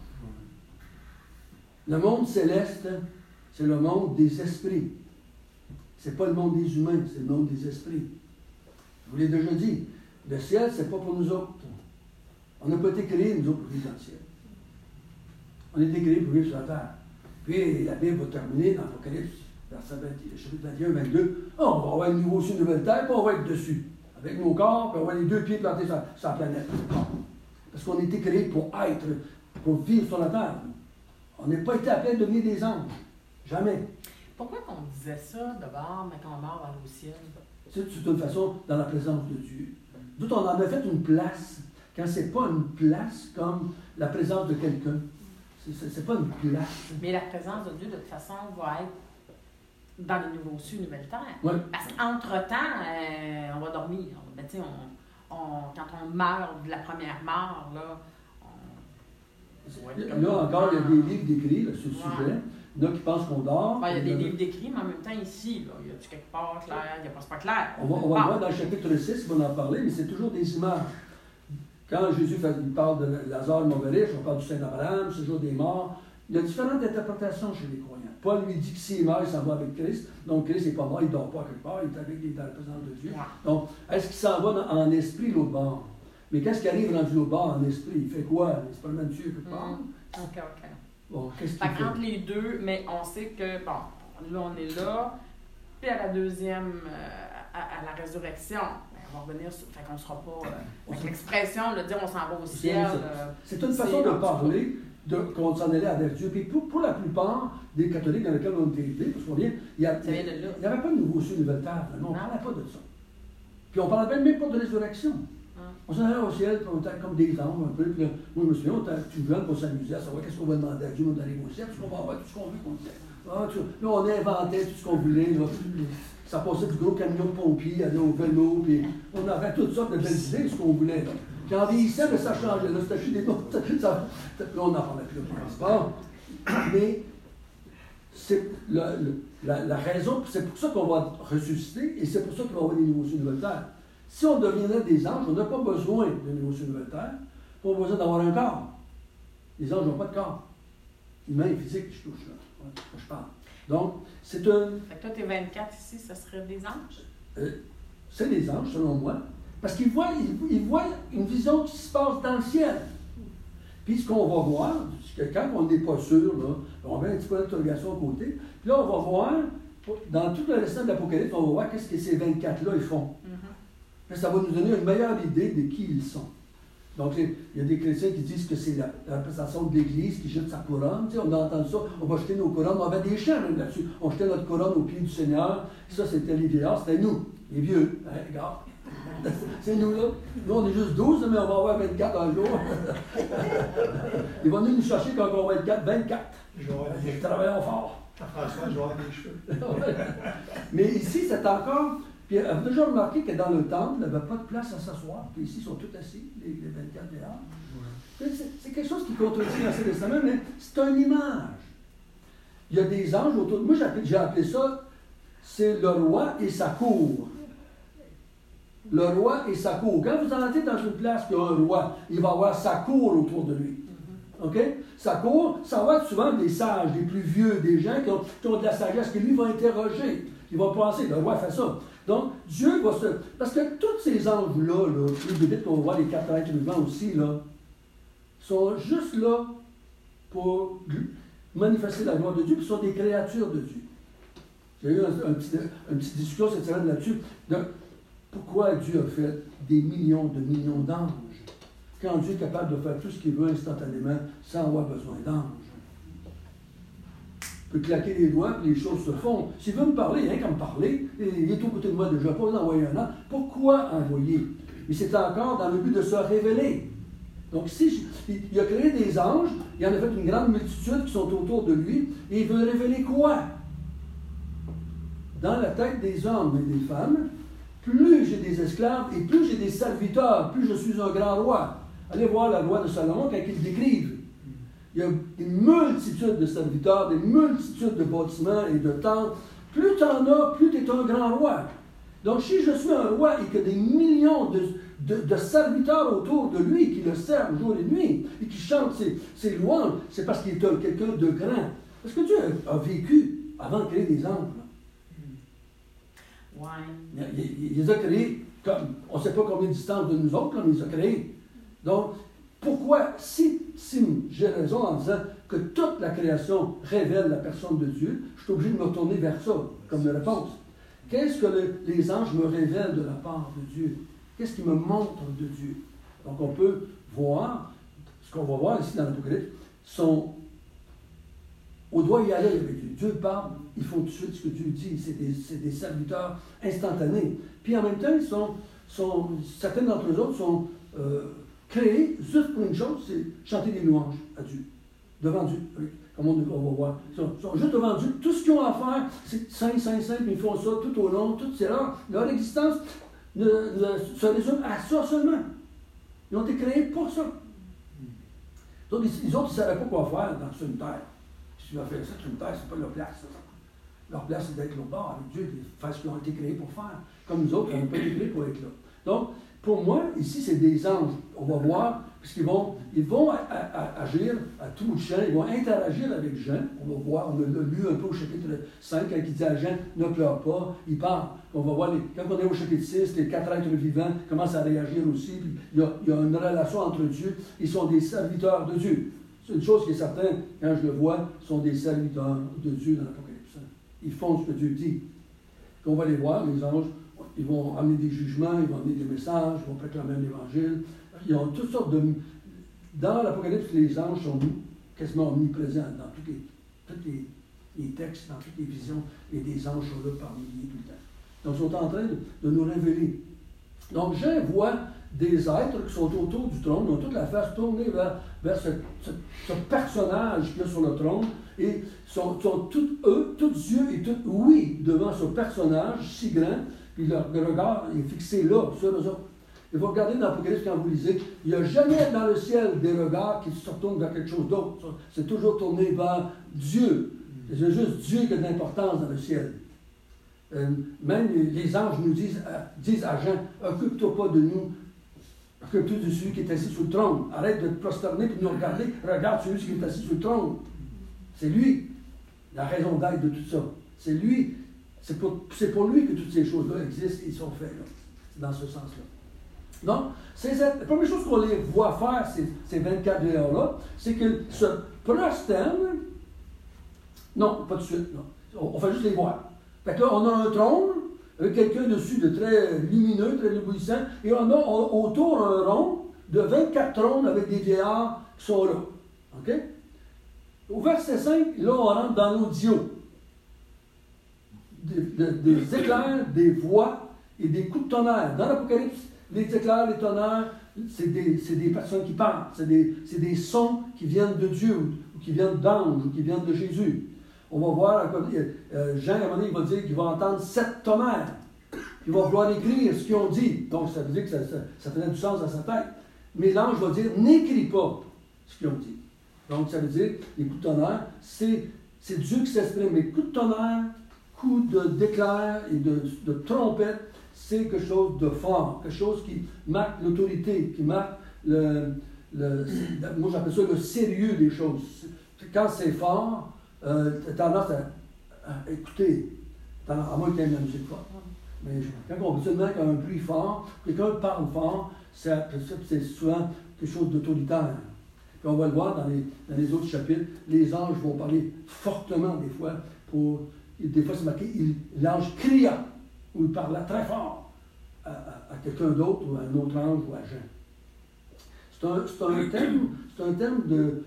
Le monde céleste, c'est le monde des esprits. Ce n'est pas le monde des humains, c'est le monde des esprits. Je vous l'ai déjà dit, le ciel, ce n'est pas pour nous autres. On n'a pas été créés, nous autres, pour vivre dans le ciel. On a été créés pour vivre sur la terre. Puis la Bible va terminer dans l'Apocalypse, chapitre 21, 22. On va avoir une nouvelle terre, puis on va être dessus. Avec nos corps, puis on va avoir les 2 pieds plantés sur la planète. Parce qu'on a été créés pour vivre sur la terre. On n'a pas été appelés à devenir des anges. Jamais. Pourquoi qu'on disait ça d'abord, mais qu'on meurt au ciel? C'est une façon dans la présence de Dieu. D'autres, on en a fait une place. Quand ce n'est pas une place comme la présence de quelqu'un. C'est pas une place. Mais la présence de Dieu, de toute façon, va être dans les nouveaux cieux, nouvelles terres. Ouais. Parce qu'entre-temps, on va dormir. Ben, tu sais, quand on meurt de la première mort, là, Là encore, il y a des livres d'écrits là, sur le sujet. Il y en a qui pensent qu'on dort. Ben, il y a des livres d'écrits, mais en même temps, ici, là, il y a-tu quelque part clair, il n'y a pas, c'est pas clair. On va le voir dans le chapitre 6, on va en parler, mais c'est toujours des images. Quand Jésus il parle de Lazare, le mauvais riche, on parle du Saint Abraham, c'est le jour des morts. Il y a différentes interprétations chez les croyants. Paul lui dit que s'il meurt, il s'en va avec Christ. Donc Christ n'est pas mort, il ne dort pas quelque part, il est dans la présence de Dieu. Donc, est-ce qu'il s'en va en esprit l'autre bord? Mais qu'est-ce qui arrive rendu l'autre bord en esprit? Il fait quoi? Il se promène Dieu quelque part? OK. Bon, qu'est-ce qu'il fait? Entre les deux, mais on sait que, bon, là, on est là, puis à la deuxième, à la résurrection, on va revenir sur. Fait qu'on ne sera pas. Avec l'expression, de dire on s'en va au ciel. C'est une façon de parler qu'on s'en allait avec Dieu. Puis pour la plupart des catholiques dans lesquels on était élevés, parce qu'on vient, il n'y avait pas de nouveau ciel, nouvelle terre. Non, on ne parlait pas de ça. Puis on ne parlait même pas de résurrection. On s'en allait au ciel, puis on était comme des anges un peu. Puis là, moi, je me souviens, on était tout jeune pour s'amuser à savoir qu'est-ce qu'on va demander à Dieu d'aller au ciel, tout ce qu'on va avoir, tout ce qu'on veut qu'on disait. Là, on inventait tout ce qu'on voulait. Là. Ça passait du gros camion de pompiers, aller au vélo, puis on avait toutes sortes de belles idées, ce qu'on voulait. Là. Puis en vieillissant, mais ça changeait. Là, c'était juste des noms. Là, on n'en parlait plus. Bon. Mais c'est la raison, c'est pour ça qu'on va ressusciter, et c'est pour ça qu'il va y avoir des nouveaux cieux, nouvelles terres. Si on deviendrait des anges, on n'a pas besoin de nouveaux cieux, nouvelles terres, on n'a pas besoin d'avoir un corps. Les anges n'ont pas de corps. Humain et physique, je touche là. Ouais, je parle. Donc, c'est un. Fait que toi, tes 24 ici, ça serait des anges? C'est des anges, selon moi. Parce qu'ils voient une vision qui se passe dans le ciel. Puis ce qu'on va voir, c'est que quand on n'est pas sûr, là, on met un petit peu d'interrogation à côté, puis là, on va voir, dans tout le restant de l'Apocalypse, on va voir qu'est-ce que ces 24-là ils font. Là, ça va nous donner une meilleure idée de qui ils sont. Donc, il y a des chrétiens qui disent que c'est la représentation de l'Église qui jette sa couronne. Tu sais, on a entendu ça, on va jeter nos couronnes. On avait des chants même là-dessus. On jetait notre couronne au pied du Seigneur. Ça, c'était les vieillards, c'était nous, les vieux. Hein, regarde. C'est nous, là. Nous, on est juste 12, mais on va avoir 24 un jour. Ils vont venir nous chercher quand on va être 24. Ils travaillent fort. François, je vais avoir des cheveux. Mais ici, c'est encore. Puis, vous avez déjà remarqué que dans le temple, il n'y avait pas de place à s'asseoir. Puis ici, ils sont tous assis, les 24 dehors. C'est quelque chose qui contredit l'Ancien Testament, mais c'est une image. Il y a des anges autour. Moi, j'ai appelé ça, c'est le roi et sa cour. Le roi et sa cour. Quand vous entrez dans une place qui a un roi, il va avoir sa cour autour de lui. OK? Sa cour, ça va être souvent des sages, des plus vieux, des gens qui ont de la sagesse, qui lui vont interroger. Il va penser, le roi fait ça. Donc, Dieu va se. Parce que tous ces anges-là, les bébites qu'on voit, les 4 êtres vivants aussi, là, sont juste là pour manifester la gloire de Dieu, puis sont des créatures de Dieu. J'ai eu une petite discussion cette semaine là-dessus. De pourquoi Dieu a fait des millions d'anges, quand Dieu est capable de faire tout ce qu'il veut instantanément sans avoir besoin d'anges. Il peut claquer les doigts et les choses se font. S'il veut me parler, il n'y a rien qu'à me parler. Il est aux côtés de moi déjà, pas envoyer un an. Pourquoi envoyer? Mais c'est encore dans le but de se révéler. Donc, il a créé des anges, il en a fait une grande multitude qui sont autour de lui, et il veut révéler quoi? Dans la tête des hommes et des femmes, plus j'ai des esclaves et plus j'ai des serviteurs, plus je suis un grand roi. Allez voir la loi de Salomon quand il le décrive. Il y a des multitudes de serviteurs, des multitudes de bâtiments et de tentes. Plus tu en as, plus tu es un grand roi. Donc, si je suis un roi et que des millions de serviteurs autour de lui qui le servent jour et nuit et qui chantent ses louanges, c'est parce qu'il est quelqu'un de grand. Parce que Dieu a vécu avant de créer des anges. Ouais. Il les a créés comme, on ne sait pas combien de distance de nous autres, là, mais il les a créés. Donc, pourquoi, si j'ai raison en disant que toute la création révèle la personne de Dieu, je suis obligé de me retourner vers ça comme réponse. Qu'est-ce que les anges me révèlent de la part de Dieu? Qu'est-ce qu'ils me montrent de Dieu? Donc, on peut voir, ce qu'on va voir ici dans l'Apocalypse, on doit y aller avec Dieu. Dieu parle, ils font tout de suite ce que Dieu dit. C'est des serviteurs instantanés. Puis en même temps, certains d'entre eux autres sont créés juste pour une chose, c'est chanter des louanges à Dieu, devant Dieu. comme on va voir. Ils sont juste devant Dieu. Tout ce qu'ils ont à faire, c'est saint, puis ils font ça tout au long, tout c'est là. Leur existence se résume à ça seulement. Ils ont été créés pour ça. Donc, les autres, ils ne savaient pas quoi faire sur une terre. Si tu vas faire ça sur une terre, c'est pas leur place. Ça. Leur place, c'est d'être l'autre bord avec Dieu, de faire ce qu'ils ont été créés pour faire. Comme nous autres, on n'a pas été créés pour être là. Donc, pour moi, ici, c'est des anges. On va voir, puisqu'ils vont agir à tout bout de champ, ils vont interagir avec Jean. On va voir, on a lu un peu au chapitre 5, quand il dit à Jean, ne pleure pas, il parle. On va voir, quand on est au chapitre 6, les 4 êtres vivants commencent à réagir aussi. Puis il y a une relation entre Dieu. Ils sont des serviteurs de Dieu. C'est une chose qui est certaine, quand je le vois, ils sont des serviteurs de Dieu dans l'Apocalypse. Ils font ce que Dieu dit. Puis on va les voir, les anges. Ils vont amener des jugements, ils vont amener des messages, ils vont proclamer l'Évangile. Ils ont toutes sortes de... Dans l'Apocalypse, les anges sont quasiment omniprésents dans tous les textes, dans toutes les visions, et des anges sont là par milliers tout le temps. Donc, ils sont en train de nous révéler. Donc, Jean voit des êtres qui sont autour du trône, ils ont toute la face tournée vers ce personnage qu'il y a sur le trône, et sont tous yeux et tous oui devant ce personnage si grand. Puis le regard est fixé là, sur eux autres. Et vous regardez dans l'Apocalypse quand vous lisez, il n'y a jamais dans le ciel des regards qui se retournent vers quelque chose d'autre. C'est toujours tourné vers Dieu. C'est juste Dieu qui a de l'importance dans le ciel. Même les anges nous disent à Jean, occupe-toi pas de nous, occupe-toi de celui qui est assis sur le trône. Arrête de te prosterner et de nous regarder. Regarde celui qui est assis sur le trône. C'est lui, la raison d'être de tout ça. C'est lui. C'est pour lui que toutes ces choses-là existent et sont faites, là, dans ce sens-là. Donc, la première chose qu'on les voit faire, ces 24 géants-là, c'est qu'ils se prosternent. Non, pas tout de suite, non. On fait juste les voir. Fait que là, on a un trône, avec quelqu'un dessus de très lumineux, très éblouissant, et on a autour un rond de 24 trônes avec des vieillards qui sont là. OK? Au verset 5, là, on rentre dans l'audio. Des éclairs, des voix et des coups de tonnerre. Dans l'Apocalypse, les éclairs, les tonnerres, c'est des personnes qui parlent. C'est des sons qui viennent de Dieu, ou qui viennent d'anges, ou qui viennent de Jésus. On va voir, Jean, à un moment donné, il va dire qu'il va entendre 7 tonnerres. Il va vouloir écrire ce qu'ils ont dit. Donc, ça veut dire que ça faisait du sens dans sa tête. Mais l'ange va dire, n'écris pas ce qu'ils ont dit. Donc, ça veut dire, les coups de tonnerre, c'est Dieu qui s'exprime. Les coups de tonnerre, coups d'éclair et de trompette, c'est quelque chose de fort, quelque chose qui marque l'autorité, qui marque moi j'appelle ça le sérieux des choses. Quand c'est fort, tu as tendance à écouter, à moins que tu aimes la musique forte. Mais quand on veut seulement qu'il y a un bruit fort, quelqu'un parle fort, c'est souvent quelque chose d'autoritaire. Puis on va le voir dans les autres chapitres, les anges vont parler fortement des fois des fois, c'est marqué, l'ange cria, ou il parlait très fort à quelqu'un d'autre, ou à un autre ange, ou à Jean. C'est un thème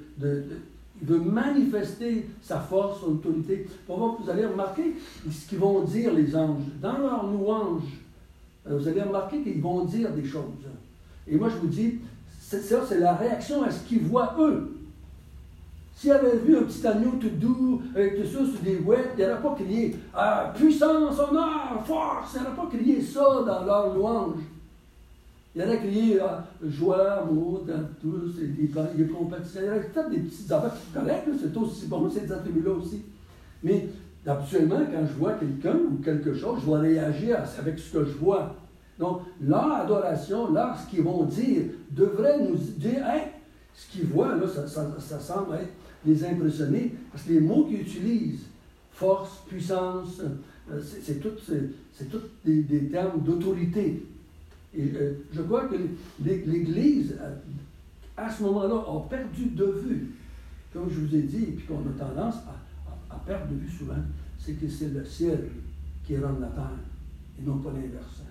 de manifester sa force, son autorité. Vous allez remarquer ce qu'ils vont dire, les anges. Dans leur louange, vous allez remarquer qu'ils vont dire des choses. Et moi, je vous dis, c'est la réaction à ce qu'ils voient eux. S'il avait vu un petit agneau tout doux, avec tout ça sur des ouettes, il n'aurait pas crié puissance, honneur, force. Il n'aurait pas crié ça dans leur louange. Il aurait crié joie, amour, tous, il est compatissant. Il aurait fait des petites affaires correctes, c'est aussi bon, ces attributs-là aussi. Mais habituellement, quand je vois quelqu'un ou quelque chose, je vais réagir avec ce que je vois. Donc, leur adoration, ce qu'ils vont dire, devrait nous dire, ce qu'ils voient, là, ça semble être les impressionner, parce que les mots qu'ils utilisent, force, puissance, c'est tous des termes d'autorité. Et je crois que l'Église, à ce moment-là, a perdu de vue, comme je vous ai dit, et puis qu'on a tendance à perdre de vue souvent, c'est que c'est le ciel qui rend la terre, et non pas l'inverse.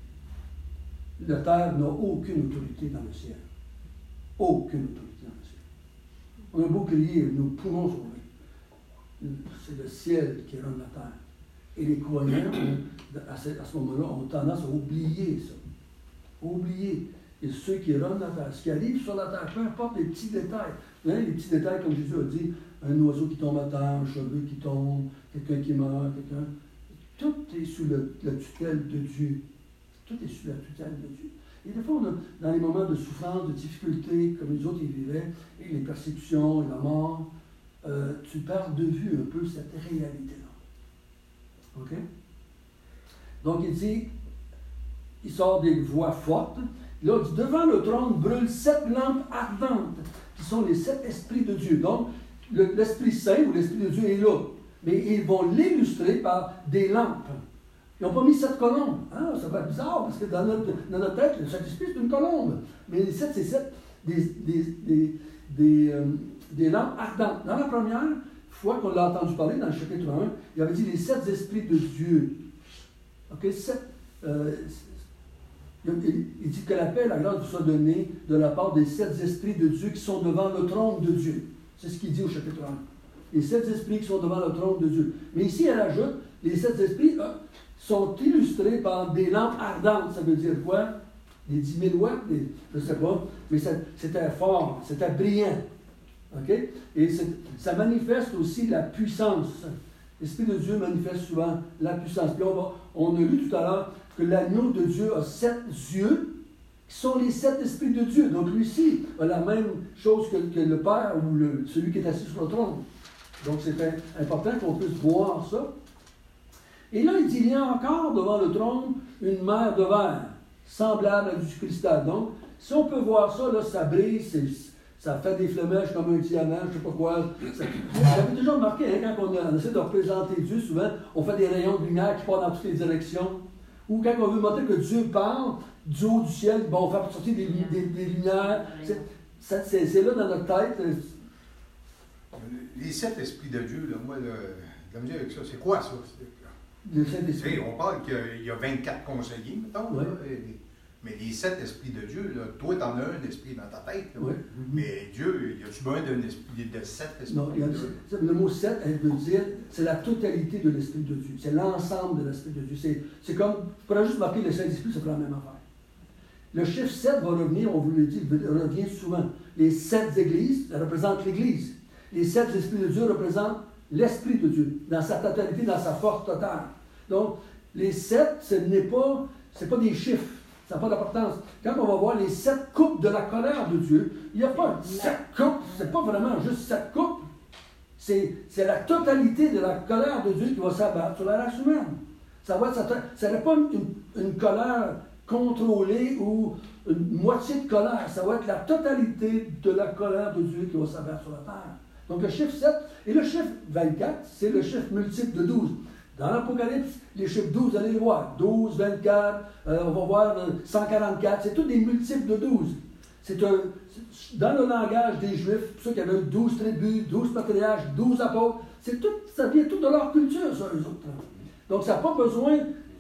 La terre n'a aucune autorité dans le ciel. Aucune autorité dans le ciel. On a beau crier, nos poumons sont là. C'est le ciel qui rend la terre. Et les croyants, à ce moment-là, ont tendance à oublier ça. Oublier. Et ceux qui rendent la terre, ce qui arrive sur la terre, peu importe les petits détails, Vous voyez, les petits détails, comme Jésus a dit, un oiseau qui tombe à terre, un cheveu qui tombe, quelqu'un qui meurt, quelqu'un... Tout est sous la tutelle de Dieu. Tout est sous la tutelle de Dieu. Et des fois, dans les moments de souffrance, de difficulté, comme les autres ils vivaient, et les persécutions, et la mort, tu perds de vue un peu cette réalité-là. OK? Donc, il dit, il sort des voix fortes. Là, il dit, devant le trône brûlent 7 lampes ardentes, qui sont les 7 esprits de Dieu. Donc, l'Esprit Saint ou l'Esprit de Dieu est là. Mais ils vont l'illustrer par des lampes. Ils n'ont pas mis 7 colombes. Hein? Ça va être bizarre, parce que dans notre tête, le Saint-Esprit, c'est une colombe. Mais les 7, c'est 7 des lampes ardentes. Dans la première fois qu'on l'a entendu parler, dans le chapitre 1, il avait dit les 7 esprits de Dieu. OK? Il dit que la paix et la grâce vous soient données de la part des 7 esprits de Dieu qui sont devant le trône de Dieu. C'est ce qu'il dit au chapitre 1. Les 7 esprits qui sont devant le trône de Dieu. Mais ici, elle ajoute, les 7 esprits sont illustrés par des lampes ardentes. Ça veut dire quoi? Des 10 000 watts? Je ne sais pas. Mais c'était fort, c'était brillant. OK? Et ça manifeste aussi la puissance. L'Esprit de Dieu manifeste souvent la puissance. Puis on a lu tout à l'heure que l'agneau de Dieu a 7 yeux, qui sont les 7 esprits de Dieu. Donc lui aussi a la même chose que le Père ou celui qui est assis sur le trône. Donc c'est important qu'on puisse voir ça. Et là, il dit, il y a encore devant le trône une mer de verre, semblable à du cristal. Donc, si on peut voir ça, là, ça brille, ça fait des flemèches comme un diamant, je ne sais pas quoi. J'avais déjà remarqué, hein, quand on essaie de représenter Dieu, souvent, on fait des rayons de lumière qui partent dans toutes les directions. Ou quand on veut montrer que Dieu parle, du haut du ciel, bon, on fait sortir des lumières. C'est là dans notre tête. Les 7 esprits de Dieu, là, moi, la misère avec ça, c'est quoi ça? Le Saint-Esprit. On parle qu'il y a 24 conseillers, mettons, ouais. Là, mais les 7 esprits de Dieu, là, toi, tu en as un esprit dans ta tête. Là, ouais. Mais Dieu, y a-tu besoin d'un esprit de 7 esprits? Non, le mot 7, elle veut dire, c'est la totalité de l'Esprit de Dieu. C'est l'ensemble de l'Esprit de Dieu. C'est comme, tu pourrais juste marquer le Saint-Esprit, ça fait la même affaire. Le chiffre 7 va revenir, on vous le dit, revient souvent. Les 7 églises, ça représente l'Église. Les 7 esprits de Dieu représentent l'Esprit de Dieu, dans sa totalité, dans sa force totale. Donc, les 7, ce n'est pas des chiffres, ça n'a pas d'importance. Quand on va voir les 7 coupes de la colère de Dieu, il n'y a pas 7 coupes, c'est pas vraiment juste 7 coupes, c'est la totalité de la colère de Dieu qui va s'abattre sur la race humaine. Ça n'est pas une colère contrôlée ou une moitié de colère, ça va être la totalité de la colère de Dieu qui va s'abattre sur la terre. Donc le chiffre 7 et le chiffre 24, c'est le chiffre multiple de 12. Dans l'Apocalypse, les chiffres 12, allez le voir. 12, 24, on va voir 144, c'est tous des multiples de 12. Dans le langage des Juifs, pour ça qu'il y avait 12 tribus, 12 patriarches, 12 apôtres, ça vient tout de leur culture, ça, eux autres. Donc ça n'a pas besoin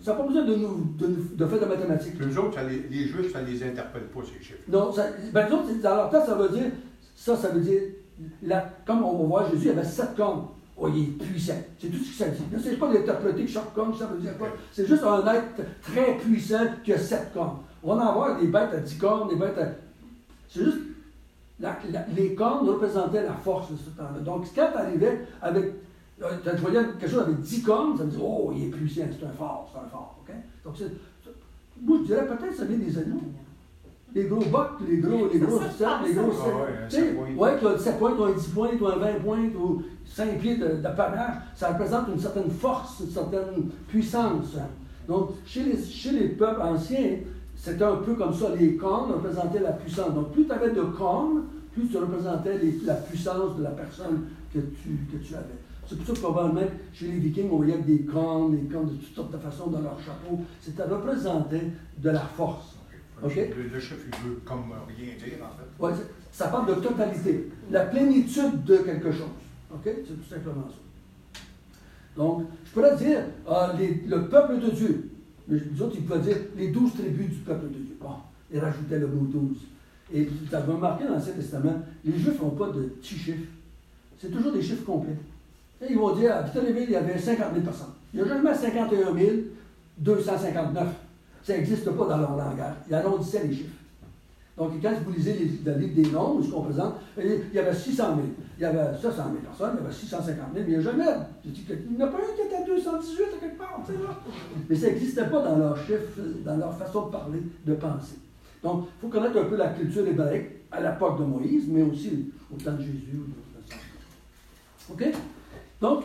de faire de mathématiques. Les autres, les Juifs, ça ne les interpelle pas, ces chiffres. Non, les autres, dans leur temps, ça veut dire, comme on va voir Jésus, il y avait 7 cornes. Oh, il est puissant. C'est tout ce que ça dit. Ce n'est pas d'interpréter que chaque corne, ça veut dire quoi. C'est juste un être très puissant qui a 7 cornes. On va en avoir des bêtes à 10 cornes, des bêtes à... C'est juste... les cornes représentaient la force de ce temps-là. Donc, quand tu arrivais avec... Tu voyais quelque chose avec 10 cornes, ça me dit, oh, il est puissant, c'est un fort. OK? Donc, moi, je dirais peut-être que ça vient des animaux. Les gros bocs, les gros 7, les gros 7. Ouais, qui ont 7 points, qui ont 10 points, qui ont 20 points, qui ont 5 pieds de panache. Ça représente une certaine force, une certaine puissance. Donc, chez les peuples anciens, c'était un peu comme ça. Les cornes représentaient la puissance. Donc, plus tu avais de cornes, plus tu représentais la puissance de la personne que tu avais. C'est pour ça que probablement, chez les Vikings, on voyait des cornes de toutes sortes de façons dans leur chapeau. C'était représenté de la force. Okay? Le chiffre, il veut comme rien dire, en fait. Oui, ça parle de totalité. La plénitude de quelque chose. OK? C'est tout simplement ça. Donc, je pourrais dire le peuple de Dieu. Les autres, ils pouvaient dire les 12 tribus du peuple de Dieu. Bon, ils rajoutaient le mot 12. Et tu as remarqué dans l'Ancien Testament, les Juifs n'ont pas de petits chiffres. C'est toujours des chiffres complets. Et ils vont dire, à Victoriaville, il y avait 50 000 personnes. Il y a jamais 51 259. Ça n'existe pas dans leur langage. Ils arrondissaient les chiffres. Donc, quand vous lisez le livre des nombres, ce qu'on présente, il y avait 600 000, il y avait 700 000 personnes, il y avait 650 000, mais il n'y a jamais. Il n'y en a pas un qui était à 218 à quelque part, tu sais, là. Mais ça n'existait pas dans leurs chiffres, dans leur façon de parler, de penser. Donc, il faut connaître un peu la culture hébraïque à l'époque de Moïse, mais aussi au temps de Jésus. OK? Donc,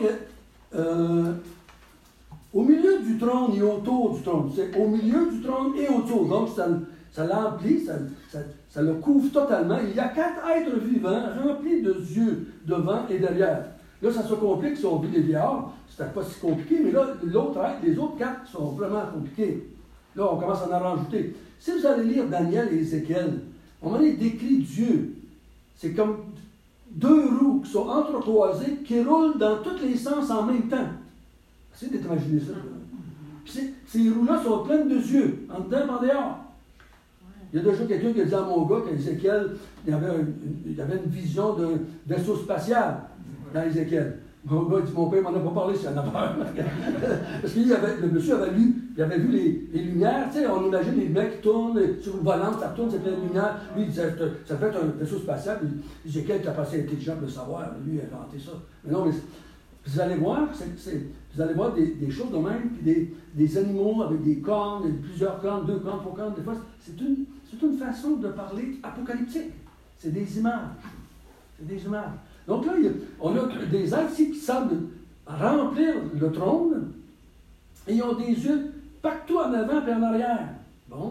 au milieu du trône et autour du trône, c'est au milieu du trône et autour. Donc, ça l'emplit, ça le couvre totalement. Il y a 4 êtres vivants remplis de yeux devant et derrière. Là, ça se complique si on vit les vieillards. C'était pas si compliqué, mais là, les autres 4 sont vraiment compliqués. Là, on commence à en rajouter. Si vous allez lire Daniel et Ézéchiel, à un moment donné, il décrit Dieu. C'est comme 2 roues qui sont entrecroisées, qui roulent dans tous les sens en même temps. Essayez d'imaginer ça. Puis ces roues-là sont pleines de yeux, en dedans et en dehors. Il y a déjà quelqu'un qui a dit à mon gars qu'Ézéchiel, il y avait une vision de vaisseau spatial dans Ézéchiel. Mon gars dit, mon père m'en a pas parlé, c'est un affaire. Parce que le monsieur avait vu les lumières, tu sais, on imagine les mecs qui tournent sur une volante, ça tourne, c'est plein de lumière. Lui, il disait, ça fait un vaisseau spatial. Puis Ézéchiel qui a passé intelligent pour le savoir, lui, il a inventé ça. Mais non, mais vous allez voir, vous allez voir des choses de même, puis des animaux avec des cornes, plusieurs cornes, 2 cornes, 3 cornes, des fois, c'est une façon de parler apocalyptique. C'est des images. C'est des images. Donc là, on a des êtres ici qui semblent remplir le trône, et ils ont des yeux partout en avant et en arrière. Bon.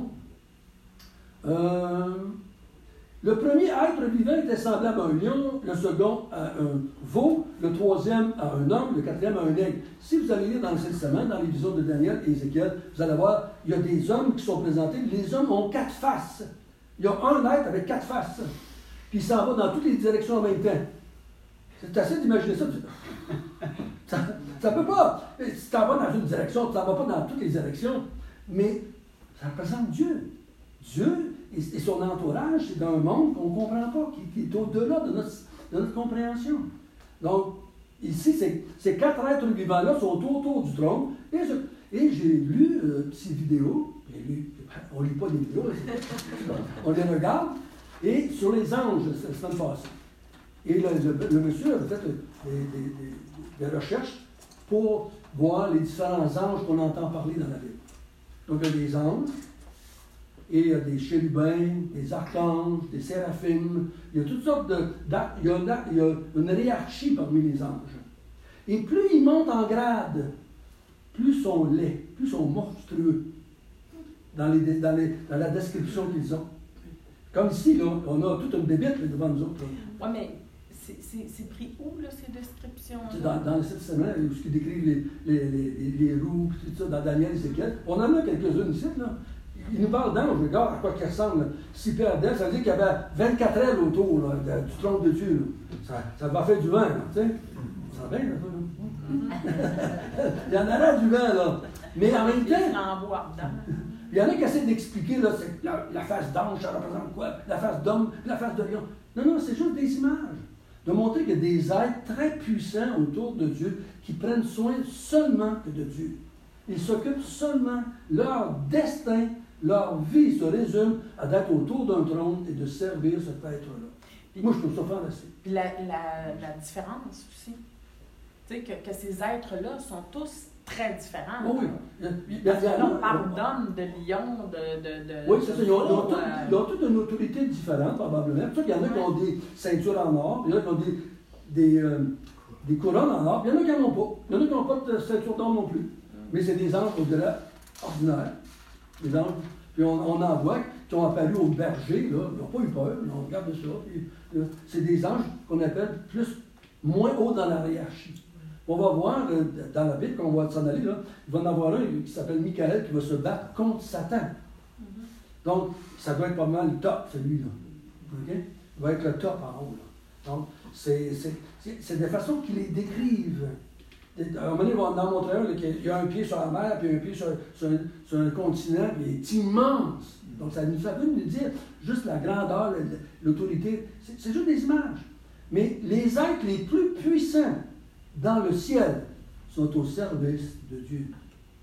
Le premier être vivant était semblable à un lion, le second à un veau, le troisième à un homme, le quatrième à un aigle. Si vous allez lire dans le Testament, dans les visions de Daniel et Ézéchiel, vous allez voir, il y a des hommes qui sont présentés. Les hommes ont 4 faces. Il y a un être avec 4 faces. Puis il s'en va dans toutes les directions en même temps. C'est assez d'imaginer ça. Ça peut pas. Si tu en vas dans une direction, tu n'en vas pas dans toutes les directions. Mais ça représente Dieu. Dieu et son entourage, c'est dans un monde qu'on ne comprend pas, qui est au-delà de notre compréhension. Donc, ici, ces 4 êtres vivants-là sont autour du trône. Et j'ai lu ces vidéos. On ne lit pas des vidéos, on les regarde. Et sur les anges, c'est la semaine passée. Et le monsieur avait fait des recherches pour voir les différents anges qu'on entend parler dans la Bible. Donc, il y a des anges, et il y a des chérubins, des archanges, des séraphim. Il y a toutes sortes il y a une hiérarchie parmi les anges. Et plus ils montent en grade, plus ils sont laids, plus ils sont monstrueux dans la description qu'ils ont. Comme ici, là, on a toute une bébête devant nous autres. Oui, mais c'est pris où, là, ces descriptions? C'est dans le Testament, où ils décrivent les roues, tout ça, dans Daniel et Ézéchiel. On en a quelques-unes ici, là. Il nous parle d'anges, regarde à quoi ils ressemblent. 6 paires d'ailes, ça veut dire qu'il y avait 24 ailes autour là, du trône de Dieu. Ça va faire du vent, là, tu sais. Ça va bien, là. Il y en a là du vent, là. Mais en même temps, il y en a qui essaient d'expliquer, là, la face d'ange, ça représente quoi? La face d'homme, la face de lion. Non, c'est juste des images. De montrer qu'il y a des êtres très puissants autour de Dieu qui prennent soin seulement que de Dieu. Ils s'occupent seulement, leur destin, leur vie se résume à d'être autour d'un trône et de servir cet être-là. Moi, je trouve ça fantastique. Puis la différence aussi. Tu sais, que ces êtres-là sont tous très différents. Oh oui. On parle d'hommes, de lions, de oui, c'est ça. Ils ont toute une autorité différente, probablement. Il y en a qui ont des ceintures en or, il y en a qui ont des couronnes en or, il y en a qui n'en ont pas. Il y en a qui n'ont pas de ceinture d'or non plus. Mais c'est des anges au-delà ordinaires. Des anges. Puis on en voit qui ont apparu au berger, là. Ils n'ont pas eu peur, ils ont regardé ça. Puis, c'est des anges qu'on appelle moins haut dans la hiérarchie. On va voir dans la Bible, quand on va s'en aller, là, il va en avoir un qui s'appelle Michael qui va se battre contre Satan. Donc, ça doit être pas mal le top, celui-là. Okay? Il va être le top en haut. Là. Donc, c'est des façons qu'ils les décrivent. À un moment donné, on va en montrer un, qu'il y a un pied sur la mer, puis un pied sur un continent, puis il est immense. Donc, ça veut nous dire juste la grandeur, l'autorité. C'est juste des images. Mais les êtres les plus puissants dans le ciel sont au service de Dieu.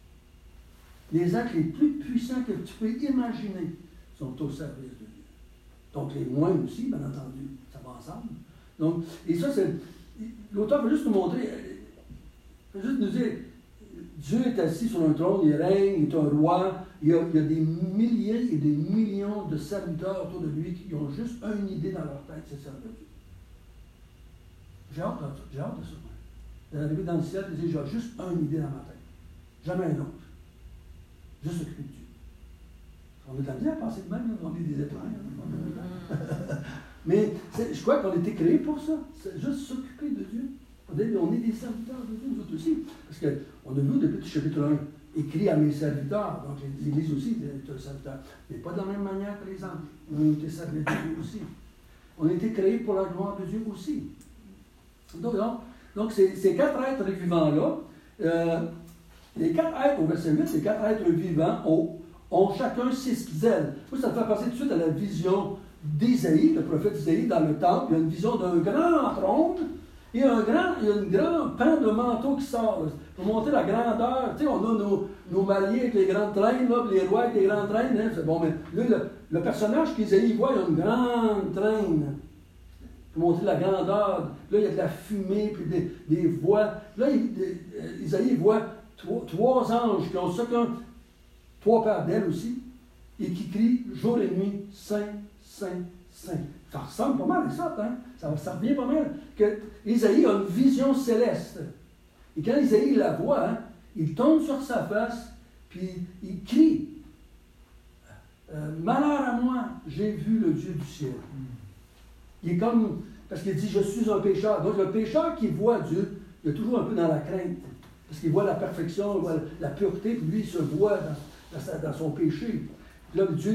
Les êtres les plus puissants que tu peux imaginer sont au service de Dieu. Donc les moines aussi, bien entendu, ça va ensemble. Donc, et ça, c'est. L'auteur veut juste nous montrer, veut juste nous dire, Dieu est assis sur un trône, il règne, il est un roi, il y a des milliers et des millions de serviteurs autour de lui qui ont juste une idée dans leur tête, c'est servir Dieu. J'ai hâte de ça. D'arriver dans le ciel et dire, j'ai juste une idée dans ma tête. Jamais une autre. Juste s'occuper de Dieu. On est amené à penser de même, on est des étrangers. Mais je crois qu'on a été créés pour ça. C'est juste s'occuper de Dieu. On est des serviteurs de Dieu, nous autres aussi. Parce qu'on a vu depuis le chapitre 1, écrit à mes serviteurs. Donc l'Église aussi est un serviteur. Mais pas de la même manière que les anges. On a été serviteurs de Dieu aussi. On a été créés pour la gloire de Dieu aussi. Donc ces quatre êtres vivants-là, les quatre êtres, au verset 8, les quatre êtres vivants ont chacun 6 ailes. Ça me fait passer tout de suite à la vision d'Isaïe, le prophète Isaïe, dans le temple. Il y a une vision d'un grand trône et un grand pan de manteau qui sort. Pour montrer la grandeur. Tu sais, on a nos mariés avec les grandes traînes, là, les rois avec les grandes traînes. Hein, c'est bon, mais là, le personnage qu'Isaïe voit, il a une grande traîne. Pour montrer la grandeur. Là, il y a de la fumée, puis des voix. Là, Isaïe voit trois anges qui ont chacun 3 paires d'ailes aussi, et qui crient jour et nuit, Saint, Saint, Saint. Ça ressemble pas mal à ça, hein? Ça revient pas mal. Que Isaïe a une vision céleste. Et quand Isaïe la voit, hein, il tombe sur sa face, puis il crie malheur à moi, j'ai vu le Dieu du ciel. Il est comme, parce qu'il dit, je suis un pécheur. Donc le pécheur qui voit Dieu, il est toujours un peu dans la crainte. Parce qu'il voit la perfection, il voit la pureté, puis lui, il se voit dans son péché. Puis là, Dieu,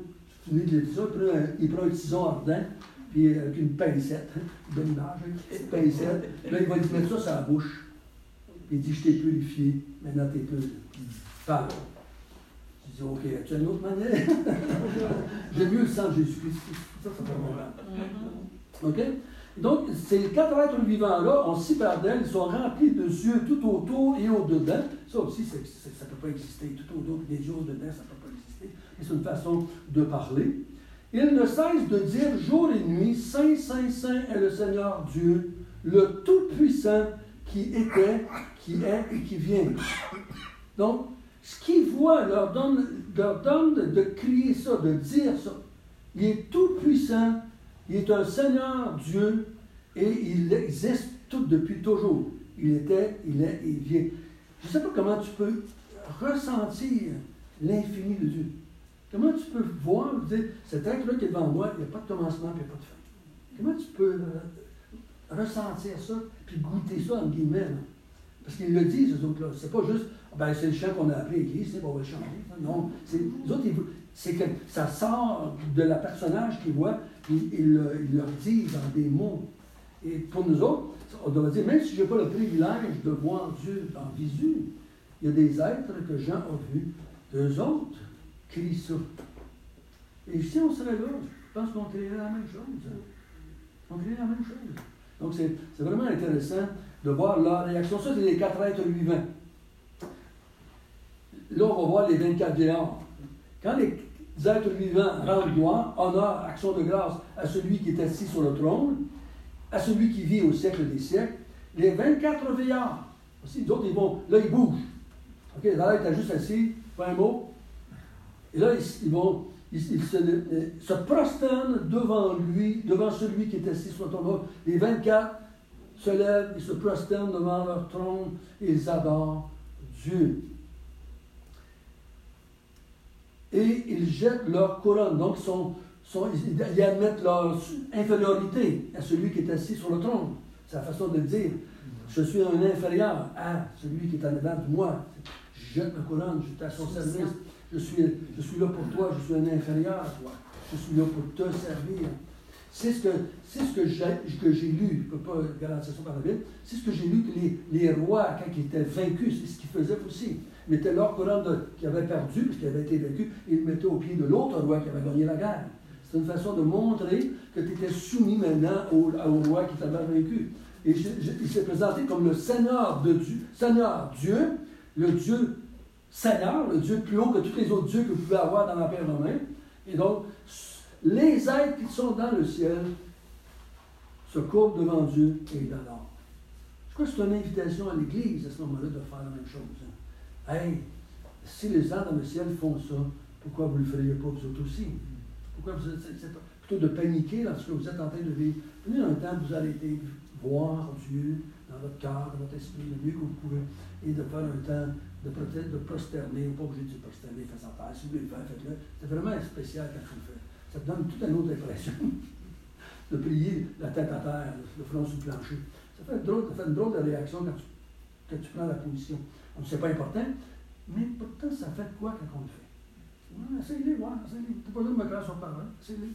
il prend un tison ardent, puis avec une pincette, une belle image, une pincette. Là, il va lui mettre ça sur la bouche. Puis il dit, je t'ai purifié, maintenant t'es pur. Parle. Je dis, OK, as-tu une autre manière? J'aime mieux le sang de Jésus-Christ. Ça fait bon. OK? Donc, ces 4 êtres vivants-là ont 6 paires d'ailes, ils sont remplis de yeux tout autour et au-dedans. Ça aussi, ça ne peut pas exister. Tout autour, des yeux au-dedans, ça ne peut pas exister. Et c'est une façon de parler. Ils ne cessent de dire jour et nuit, Saint, Saint, Saint est le Seigneur Dieu, le Tout-Puissant qui était, qui est et qui vient. Donc, ce qu'ils voient leur donne de crier ça, de dire ça. Il est Tout-Puissant. Il est un Seigneur Dieu et il existe tout depuis toujours. Il était, il est, il vient. Je ne sais pas comment tu peux ressentir l'infini de Dieu. Comment tu peux voir, dire, cet être-là qui est devant moi, il n'y a pas de commencement et il n'y a pas de fin. Comment tu peux ressentir ça puis goûter ça, en guillemets, là? Parce qu'ils le disent, eux autres-là. C'est pas juste, ben, c'est le chant qu'on a appris à l'église, on va le chanter. Non, les autres, c'est que ça sort de la personnage qu'ils voient, puis ils leur disent dans des mots. Et pour nous autres, on doit dire, même si je n'ai pas le privilège de voir Dieu en visu, il y a des êtres que Jean a vus, eux autres crient ça. Et si on serait là, je pense qu'on créerait la même chose. On créerait la même chose. Donc c'est vraiment intéressant de voir leur réaction. Ça, c'est les 4 êtres vivants. Là, on va voir les 24 vieillards. Quand les êtres vivants rendent gloire, honneur, action de grâce à celui qui est assis sur le trône, à celui qui vit au siècle des siècles, les 24 vieillards, aussi, d'autres, ils bougent. OK, là, ils étaient juste assis, pas un mot. Et là, ils se prosternent devant lui, devant celui qui est assis sur le trône. Les 24 se lèvent, ils se prosternent devant leur trône et ils adorent Dieu. Et ils jettent leur couronne. Donc, ils admettent leur infériorité à celui qui est assis sur le trône. C'est la façon de dire. Je suis un inférieur à celui qui est en avant de moi. Je jette ma couronne, je suis à son service. Je suis là pour toi, je suis un inférieur à toi. Je suis là pour te servir. C'est ce que j'ai lu. Je ne peux pas garantir ça par la Bible. C'est ce que j'ai lu que les rois, quand ils étaient vaincus, c'est ce qu'ils faisaient aussi. Ils mettaient leur couronne qui avait perdu, parce qu'ils avaient été vaincus, et ils le mettaient au pied de l'autre roi qui avait gagné la guerre. C'est une façon de montrer que tu étais soumis maintenant au roi qui t'avait vaincu. Et il s'est présenté comme le Seigneur de Dieu, Seigneur Dieu, le Dieu Seigneur, le Dieu plus haut que tous les autres dieux que vous pouvez avoir dans l'Empire romain. Et donc, les êtres qui sont dans le ciel se courbent devant Dieu et l'adorent. Je crois que c'est une invitation à l'Église à ce moment-là de faire la même chose. Hey, si les gens dans le ciel font ça, pourquoi vous ne le feriez pas vous autres aussi? Pourquoi vous êtes, c'est plutôt de paniquer lorsque vous êtes en train de vivre. Venez un temps où vous allez voir Dieu dans votre cœur, dans votre esprit, le mieux que vous pouvez, et de faire un temps de peut-être de prosterner, pas obligé de se prosterner face à terre. Si vous voulez le faire, faites-le. C'est vraiment spécial quand vous le faites. Ça te donne toute une autre impression de prier la tête à terre, le front sur le plancher. Ça fait une drôle de réaction quand tu prends la position. Donc, c'est pas important, mais pourtant, ça fait quoi quand on le fait? Essayez-les, voir, essayez-les. Tu n'as pas besoin de me croire sur parole, essayez-les.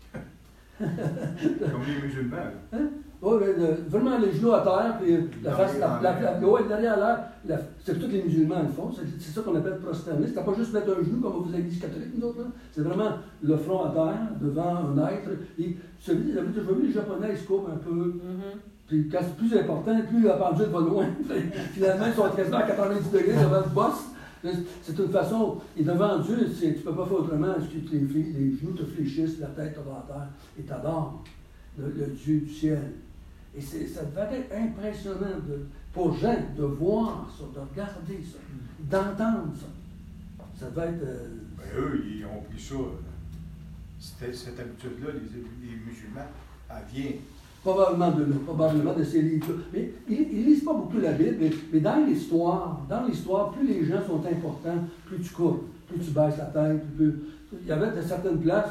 Comme les musulmans. Hein? Oui, vraiment les genoux à terre, puis la face, derrière l'air, c'est tous les musulmans le font, c'est ça qu'on appelle prosterner. C'est pas juste mettre un genou comme vous avez dit catholiques, nous autres, là. C'est vraiment le front à terre, devant un être. Et je vois les Japonais, ils se courbent un peu. Puis quand c'est plus important, plus la pendule va loin. Finalement, ils sont quasiment à 90 degrés devant le boss. C'est une façon, et devant Dieu, tu ne peux pas faire autrement, les genoux te fléchissent, la tête te va à terre, et t'adores le Dieu du ciel. Et ça devait être impressionnant pour Jean de voir ça, de regarder ça, d'entendre ça. Ça devait être... Eux, ils ont pris ça. Cette habitude-là, les musulmans, elle vient. Probablement de ces livres-là. Mais ils ne lisent pas beaucoup la Bible, mais dans l'histoire, plus les gens sont importants, plus tu cours, plus tu baisses la tête, il y avait de certaines places,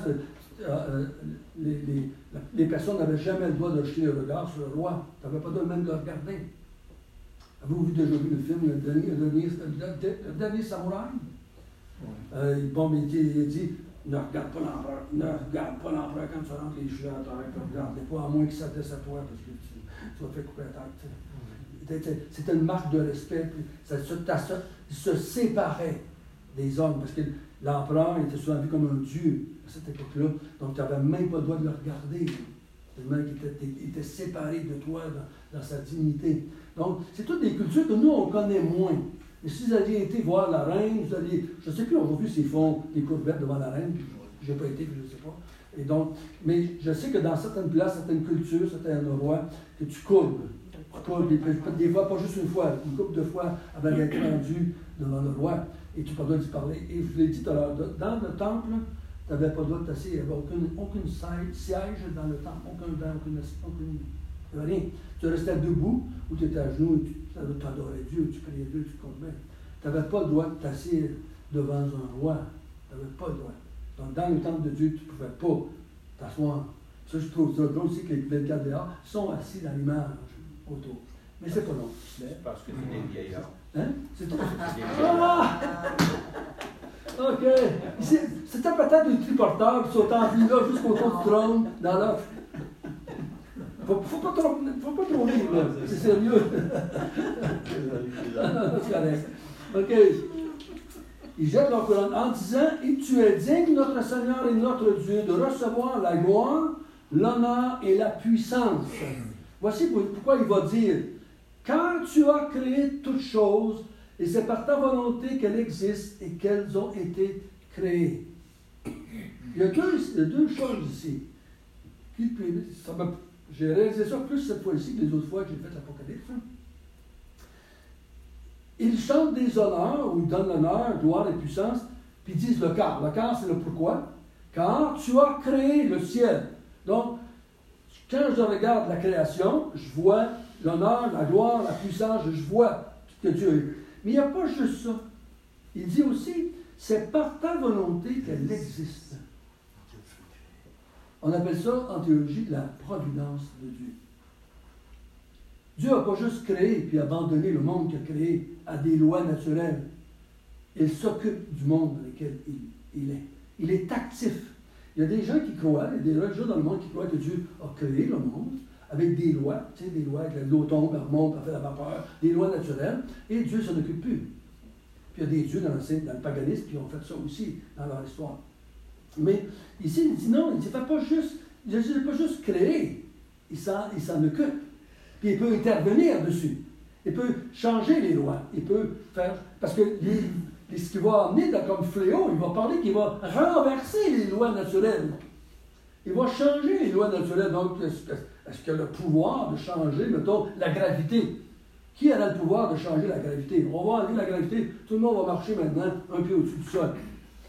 les personnes n'avaient jamais le droit de jeter le regard sur le roi. Tu n'avais pas le droit même de le regarder. Avez-vous déjà vu le film, le dernier samouraï? Il dit, ne regarde pas l'empereur quand tu rentres les cheveux à terre, ne regarde pas, à moins qu'il s'adresse à toi, parce que tu vas te faire couper la tête. C'était une marque de respect, puis ça se séparait des hommes, parce que l'empereur était souvent vu comme un dieu à cette époque-là, donc tu n'avais même pas le droit de le regarder, tellement qu'il était séparé de toi dans sa dignité. Donc, c'est toutes des cultures que nous, on connaît moins. Mais si vous aviez été voir la reine, je ne sais plus aujourd'hui s'ils font des courbettes devant la reine, je n'ai pas été, je ne sais pas. Et donc, mais je sais que dans certaines places, certaines cultures, certains rois, que tu courbes. Des fois, pas juste une fois, une couple de fois avant d'être rendu devant le roi, et tu n'as pas le droit d'y parler. Et je vous l'ai dit tout à l'heure, dans le temple, tu n'avais pas le droit de t'asseoir, il n'y avait aucun siège dans le temple, aucun banc, il n'y avait rien. Tu restais debout, ou tu étais à genoux, tu adorais Dieu, tu priais Dieu, tu comptais. Tu n'avais pas le droit de t'asseoir devant un roi. Tu n'avais pas le droit. Donc, dans le temple de Dieu, tu ne pouvais pas t'asseoir. Ça, je trouve ça drôle aussi que les Chaldéens sont assis dans l'image autour. Mais c'est pas long. C'est parce que c'est des vieillards. Hein? C'est tout. Ah! OK. C'était peut-être un triporteur qui sautait en vie là jusqu'au tour du trône dans l'offre. Faut pas trop rire, là. C'est sérieux. C'est correct. OK. Ils jettent leur couronne en disant, « Et tu es digne, notre Seigneur et notre Dieu, de recevoir la gloire, l'honneur et la puissance. » Voici pourquoi il va dire, « Car tu as créé toutes choses, et c'est par ta volonté qu'elles existent et qu'elles ont été créées. » Il y a deux choses ici. J'ai réalisé ça plus cette fois-ci que les autres fois que j'ai fait l'Apocalypse. Ils chantent des honneurs, ou ils donnent l'honneur, gloire et puissance, puis ils disent le car. Le car, c'est le pourquoi. Car tu as créé le ciel. Donc, quand je regarde la création, je vois l'honneur, la gloire, la puissance, je vois que Dieu est. Mais il n'y a pas juste ça. Il dit aussi, c'est par ta volonté qu'elle existe. On appelle ça, en théologie, la providence de Dieu. Dieu n'a pas juste créé puis abandonné le monde qu'il a créé à des lois naturelles. Il s'occupe du monde dans lequel il est. Il est actif. Il y a des gens qui croient, il y a des religieux dans le monde qui croient que Dieu a créé le monde avec des lois, tu sais, des lois avec l'eau tombe, elle remonte, elle fait la vapeur, des lois naturelles, et Dieu ne s'en occupe plus. Puis il y a des dieux dans le paganisme qui ont fait ça aussi dans leur histoire. Mais ici, il dit non, il ne fait pas juste, il ne pas juste créer, il s'en occupe. Puis il peut intervenir dessus. Il peut changer les lois. Il peut faire. Parce que ce qu'il va amener comme fléau, il va parler qu'il va renverser les lois naturelles. Il va changer les lois naturelles. Donc, est-ce qu'il a le pouvoir de changer, mettons, la gravité? Qui a le pouvoir de changer la gravité? On va enlever la gravité, tout le monde va marcher maintenant un pied au-dessus du sol.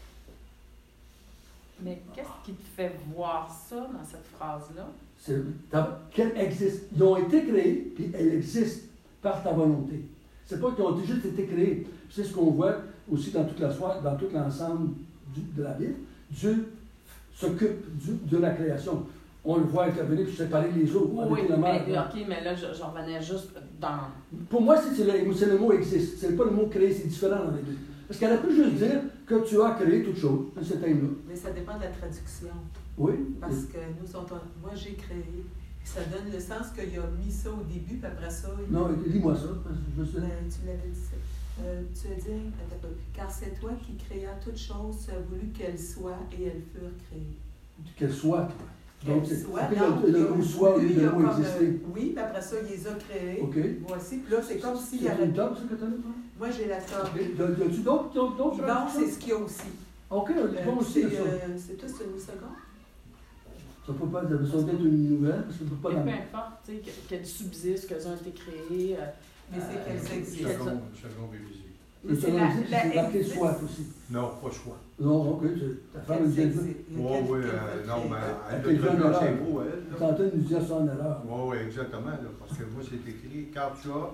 Mais qu'est-ce qui te fait voir ça dans cette phrase-là? Qu'elle existe. Ils ont été créés, puis elles existent par ta volonté. C'est pas qu'ils ont juste été créés. C'est ce qu'on voit aussi dans toute dans tout l'ensemble de la Bible. Dieu s'occupe de la création. On le voit intervenir pour séparer les eaux. Oui, mais là, je revenais juste dans... Pour moi, c'est le mot existe. C'est pas le mot créer, c'est différent dans les deux. Parce qu'elle a pu juste dire que tu as créé toute chose, ce thème-là. Mais ça dépend de la traduction. Oui. Parce que moi, j'ai créé. Ça donne le sens qu'il a mis ça au début, puis après ça... Non, lis-moi ça. Tu l'avais dit ça. Tu as dit, car c'est toi qui créas toutes choses, tu as voulu qu'elles soient et elles furent créées. Qu'elles soient, toi. Donc, c'est le mot soit au lieu de le mot exister. Oui, puis après ça, il les a créés. OK. Voici, puis là, c'est comme s'il y avait... C'est une table, ça, que tu as là, toi? Moi, j'ai la table. As-tu d'autres? Bon, c'est ce qu'il y a aussi. OK, bon aussi, ça. C'est tout, c'est une seconde. Ça peut pas être besoin d'être une nouvelle, parce que ça peut pas... Peu importe, tu sais, qu'elles subsistent, qu'elles ont été créées... mais c'est qu'elles existent. Second révisé. Le second révisé, c'est marqué soif aussi. Non, pas choix. Non, OK, ta femme nous dit ça. Oui, non, mais elle a traduit ses mots, elle. Tu es en train de nous dire ça en erreur. Oui, exactement, là, parce que moi, c'est écrit, car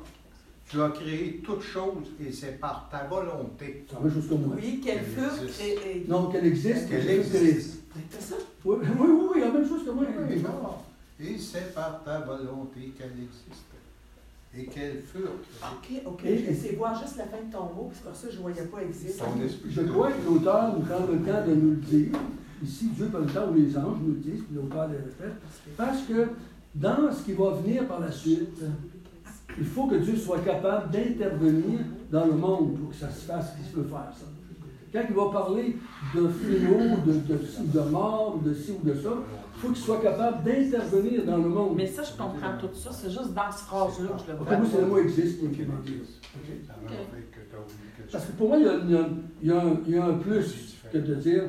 tu as créé toutes choses et c'est par ta volonté. C'est la même chose que moi. Oui, qu'elles furent créées. Non, qu'elle existe, qu'elle existe. C'est ça? Oui, la même chose que moi. Oui, et c'est par ta volonté qu'elle existe. Et qu'elle furent créées. OK, c'est voir juste la fin de ton mot, c'est pour ça que je ne voyais pas exister. Je crois que l'auteur nous prend le temps de nous le dire. Ici, Dieu prend le temps où les anges nous le disent, puis l'auteur les répète. Parce que dans ce qui va venir par la suite, il faut que Dieu soit capable d'intervenir dans le monde pour que ça se fasse, qu'il peut faire ça. Quand il va parler de fléau, de mort, de ci ou de ça, il faut qu'il soit capable d'intervenir dans le monde. Mais ça, je comprends tout ça. C'est juste dans cette phrase-là que je le vois. Pour moi, c'est le mot existe qui est manqué. Parce que pour moi, il y a un plus que de dire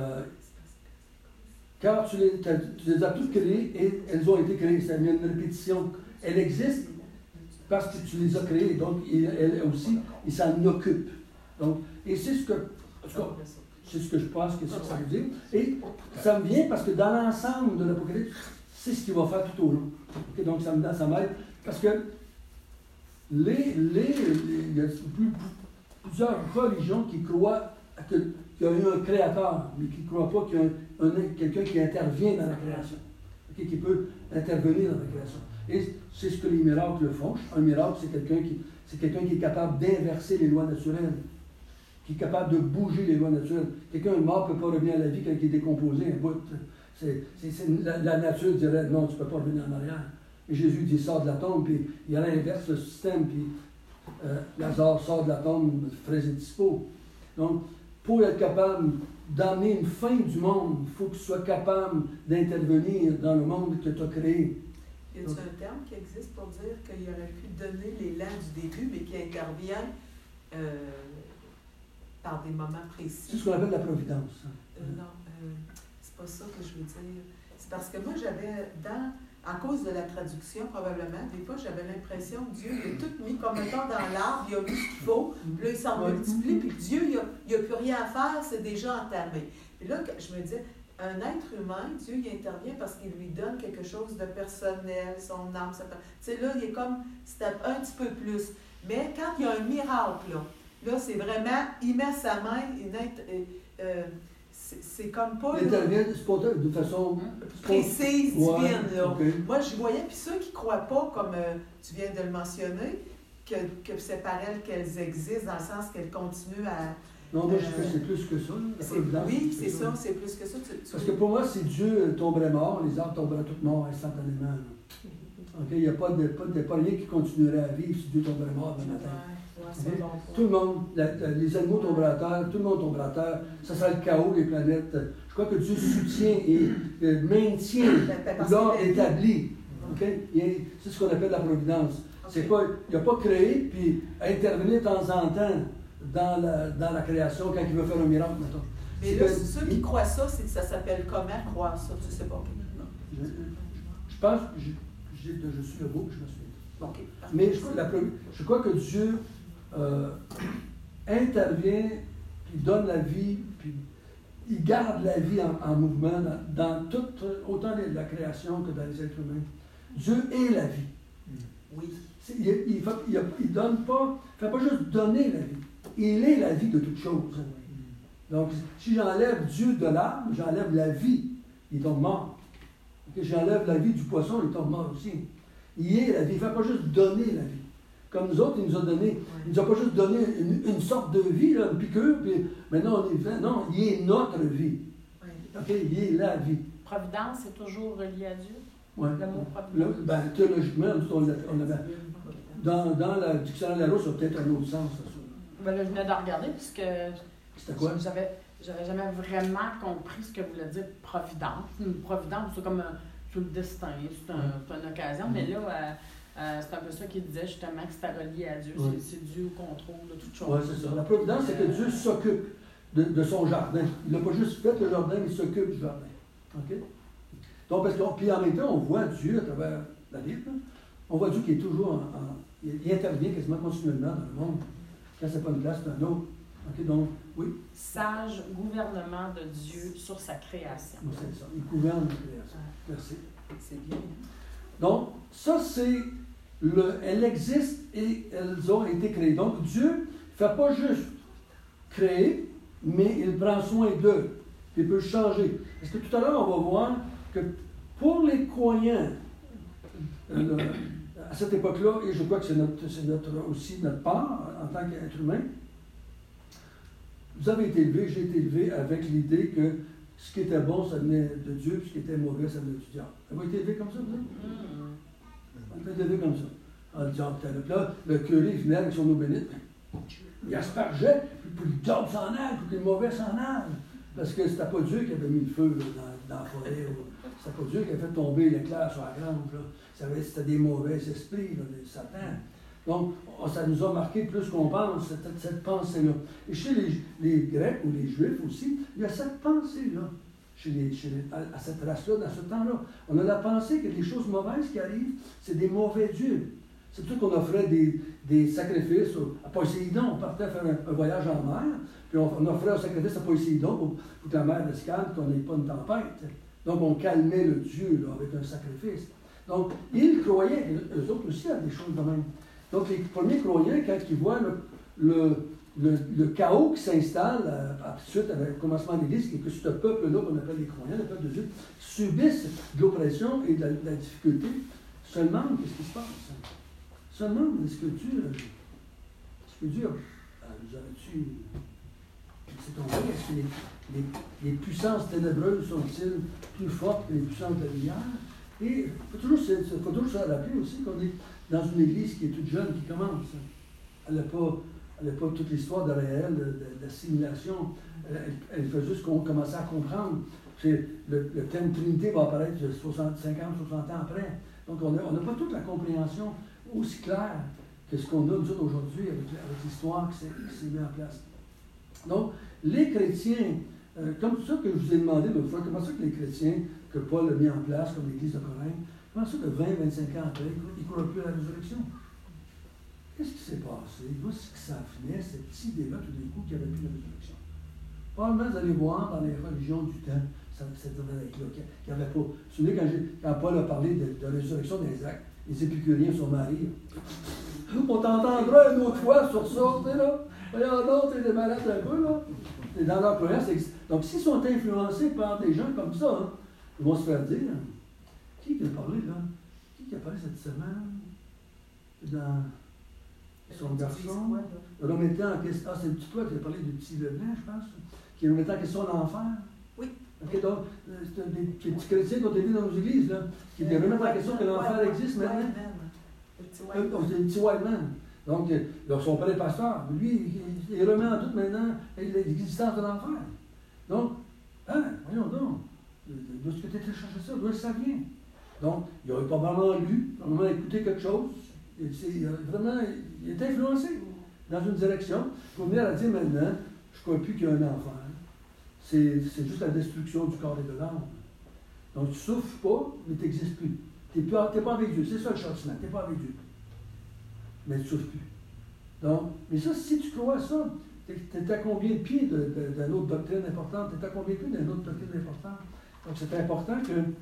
car tu les as toutes créées et elles ont été créées. Ça vient une répétition. Elles existent parce que tu les as créées. Donc, elle aussi, il s'en occupe. Donc, et c'est ce que je pense que ça veut dire. Et ça me vient parce que dans l'ensemble de l'Apocalypse, c'est ce qu'il va faire tout au long. Okay, donc ça m'aide. Parce que il y a plusieurs religions qui croient qu'il y a eu un créateur, mais qui ne croient pas qu'il y a quelqu'un qui intervient dans la création, okay, qui peut intervenir dans la création. Et c'est ce que les miracles font. Un miracle, c'est quelqu'un qui est capable d'inverser les lois naturelles, qui est capable de bouger les lois naturelles. Quelqu'un de mort ne peut pas revenir à la vie quand il est décomposé, un bout. La nature dirait non, tu ne peux pas revenir en arrière. Et Jésus dit sort de la tombe, puis il inverse le système, puis Lazare sort de la tombe, frais et dispo. Donc, pour être capable d'amener une fin du monde, il faut que tu sois capable d'intervenir dans le monde que tu as créé. Y a-t-il un terme qui existe pour dire qu'il aurait pu donner l'élan du début, mais qui intervient par des moments précis? C'est ce qu'on appelle la providence. Non, c'est pas ça que je veux dire. C'est parce que moi, à cause de la traduction, probablement, des fois, j'avais l'impression que Dieu il a tout mis comme étant dans l'arbre, il a mis ce qu'il faut, puis là, il s'en multiplie, puis Dieu, il n'y a plus rien à faire, c'est déjà entamé. Et là, je me disais, un être humain, Dieu, il intervient parce qu'il lui donne quelque chose de personnel, son âme, tu sais, là, il est comme, c'est un petit peu plus. Mais quand il y a un miracle, là c'est vraiment, il met sa main, c'est comme pas... Il intervient de façon... précise, divine, là. Okay. Moi, je voyais, puis ceux qui ne croient pas, comme tu viens de le mentionner, que c'est par elles qu'elles existent, dans le sens qu'elles continuent à... Non, moi, je trouve que c'est plus que ça. La providence, oui, c'est ça, c'est plus que ça. Parce que pour moi, si Dieu tomberait mort, les arbres tomberaient tous morts instantanément. Okay? Il n'y a pas rien qui continuerait à vivre si Dieu tomberait mort le matin. Okay? Tout le monde, les animaux tomberaient à terre, tout le monde tomberait à terre, ça serait le chaos des planètes. Je crois que Dieu soutient et maintient l'ordre établi. Okay? C'est ce qu'on appelle la providence. C'est pas, il n'a pas créé puis intervenir de temps en temps dans la création quand il veut faire un miracle, mettons. Mais là, ceux qui croient ça, c'est que ça s'appelle comment croire ça? Tu sais pas. Je pense que je suis le mot que je me souviens. OK. Mais je crois que Dieu intervient, puis donne la vie, puis il garde la vie en mouvement dans toute, autant la création que dans les êtres humains. Dieu est la vie. Oui. Il donne pas, il ne fait pas juste donner la vie. Il est la vie de toute chose. Donc, si j'enlève Dieu de l'arbre, j'enlève la vie, il tombe mort. Okay, j'enlève la vie du poisson, il tombe mort aussi. Il est la vie, il ne fait pas juste donner la vie. Comme nous autres, il nous a donné, il nous a pas juste donné une sorte de vie, là, une piqûre, puis maintenant on est fait. Non, il est notre vie. Okay, il est la vie. Providence, c'est toujours relié à Dieu? Ouais. Le mot providence? Théologiquement, on avait, dans la dictionnaire de la Rousse, ça a peut-être un autre sens. Ça. Ben là, je venais de regarder, puisque c'était quoi? J'avais jamais vraiment compris ce que voulait dire providence. Une providence, c'est comme sur le destin, c'est une occasion, mais là, c'est un peu ça qu'il disait justement, que c'était relié à Dieu. C'est Dieu au contrôle de toute chose. Oui, c'est ça. La providence, c'est que Dieu s'occupe de son jardin. Il n'a pas juste fait le jardin, mais il s'occupe du jardin. OK? Donc, puis en même temps, on voit Dieu à travers la Bible. On voit Dieu qui est toujours il intervient quasiment continuellement dans le monde. Quand c'est pas une place, c'est un autre. OK, donc, oui. Sage gouvernement de Dieu sur sa création. Oui, c'est ça. Il gouverne la création. Merci. C'est bien. Donc, ça, c'est elles existent et elles ont été créées. Donc, Dieu ne fait pas juste créer, mais il prend soin d'eux. Il peut changer. Parce que tout à l'heure, on va voir que pour les croyants, à cette époque-là, et je crois que c'est aussi notre part en tant qu'être humain, vous avez été élevé, j'ai été élevé avec l'idée que ce qui était bon, ça venait de Dieu, puis ce qui était mauvais, ça venait du diable. Vous avez été élevé comme ça, vous avez? On a été élevé comme ça. En disant, là, le curé venait avec son eau bénite, il aspergeait, puis le diable s'en aille, puis le mauvais s'en aille. Parce que c'était pas Dieu qui avait mis le feu là, dans la forêt. C'était pas Dieu qui avait fait tomber l'éclair sur la grange. C'était des mauvais esprits, là, des satans. Donc, ça nous a marqué plus qu'on pense, cette pensée-là. Et chez les Grecs ou les Juifs aussi, il y a cette pensée-là, à cette race-là, dans ce temps-là. On a la pensée que les choses mauvaises qui arrivent, c'est des mauvais dieux. C'est pour ça qu'on offrait des sacrifices à Poséidon. On partait faire un voyage en mer, puis on offrait un sacrifice à Poséidon pour que la mer se calme, qu'on n'ait pas une tempête. Donc, on calmait le Dieu là, avec un sacrifice. Donc, ils croyaient, et eux autres aussi, à des choses de même. Donc, les premiers croyants, quand ils voient le chaos qui s'installe suite avec le commencement de l'Église, et que ce peuple-là, qu'on appelle les croyants, le peuple de Dieu, subissent de l'oppression et de la difficulté, se demandent qu'est-ce qui se passe. Se demandent, est-ce que Dieu nous aurait-tu laissé tomber? Est-ce que les puissances ténébreuses sont-ils plus fortes que les puissances de la lumière? Et il faut toujours se rappeler aussi qu'on est dans une église qui est toute jeune, qui commence. Elle n'a pas toute l'histoire de réel, de l'assimilation. Elle fait juste qu'on commence à comprendre. Le terme Trinité va apparaître 50, 60 ans après. Donc, on n'a pas toute la compréhension aussi claire que ce qu'on a, nous autres, aujourd'hui, avec l'histoire qui s'est mise en place. Donc, les chrétiens, comme ça que je vous ai demandé l'autre fois, comment ça que les chrétiens que Paul a mis en place, comme l'Église de Corinthe, comment ça que 20-25 ans après, ils ne croient plus à la résurrection? Qu'est-ce qui s'est passé? Où est-ce que ça venait, cette idée-là, tout d'un coup, qu'il n'y avait plus de résurrection? Probablement, vous allez voir dans les religions du temps, cette idée-là, qu'il n'y avait pas. Vous vous souvenez, quand Paul a parlé de résurrection des actes, les épicuriens sont mariés. On t'entendra une autre fois sur ça, tu sais, là. Voyons donc, t'es des malades un peu, là. Et dans leur croyance, donc, s'ils sont influencés par des gens comme ça, hein, ils vont se faire dire, qui a parlé, là? Qui a parlé cette semaine? Dans son garçon? Remettant en question, c'est toi qui as parlé du petit Leblanc, je pense, qui remettait en question l'enfer. Oui. OK, donc, c'est des petits chrétiens qu'on a vus dans nos églises, là, qui remettent en question que l'enfer existe maintenant. C'est le petit white man. Donc, son père est pasteur. Lui, il remet en doute maintenant l'existence de l'enfer. Donc, voyons donc, d'où est-ce que tu étais chercher ça? D'où est-ce que ça vient? Donc, il a probablement lu, probablement écouté quelque chose. Il est influencé dans une direction. Il faut venir à dire maintenant, je ne crois plus qu'il y a un enfer. c'est juste la destruction du corps et de l'âme. Donc tu ne souffres pas, mais tu n'existes plus. Tu n'es pas avec Dieu. C'est ça le changement. Tu n'es pas avec Dieu. Mais tu ne souffres plus. Donc, mais ça, si tu crois à ça, tu es à combien de pieds d'une autre doctrine importante? Tu es à combien de pieds d'une autre doctrine importante? Donc c'est important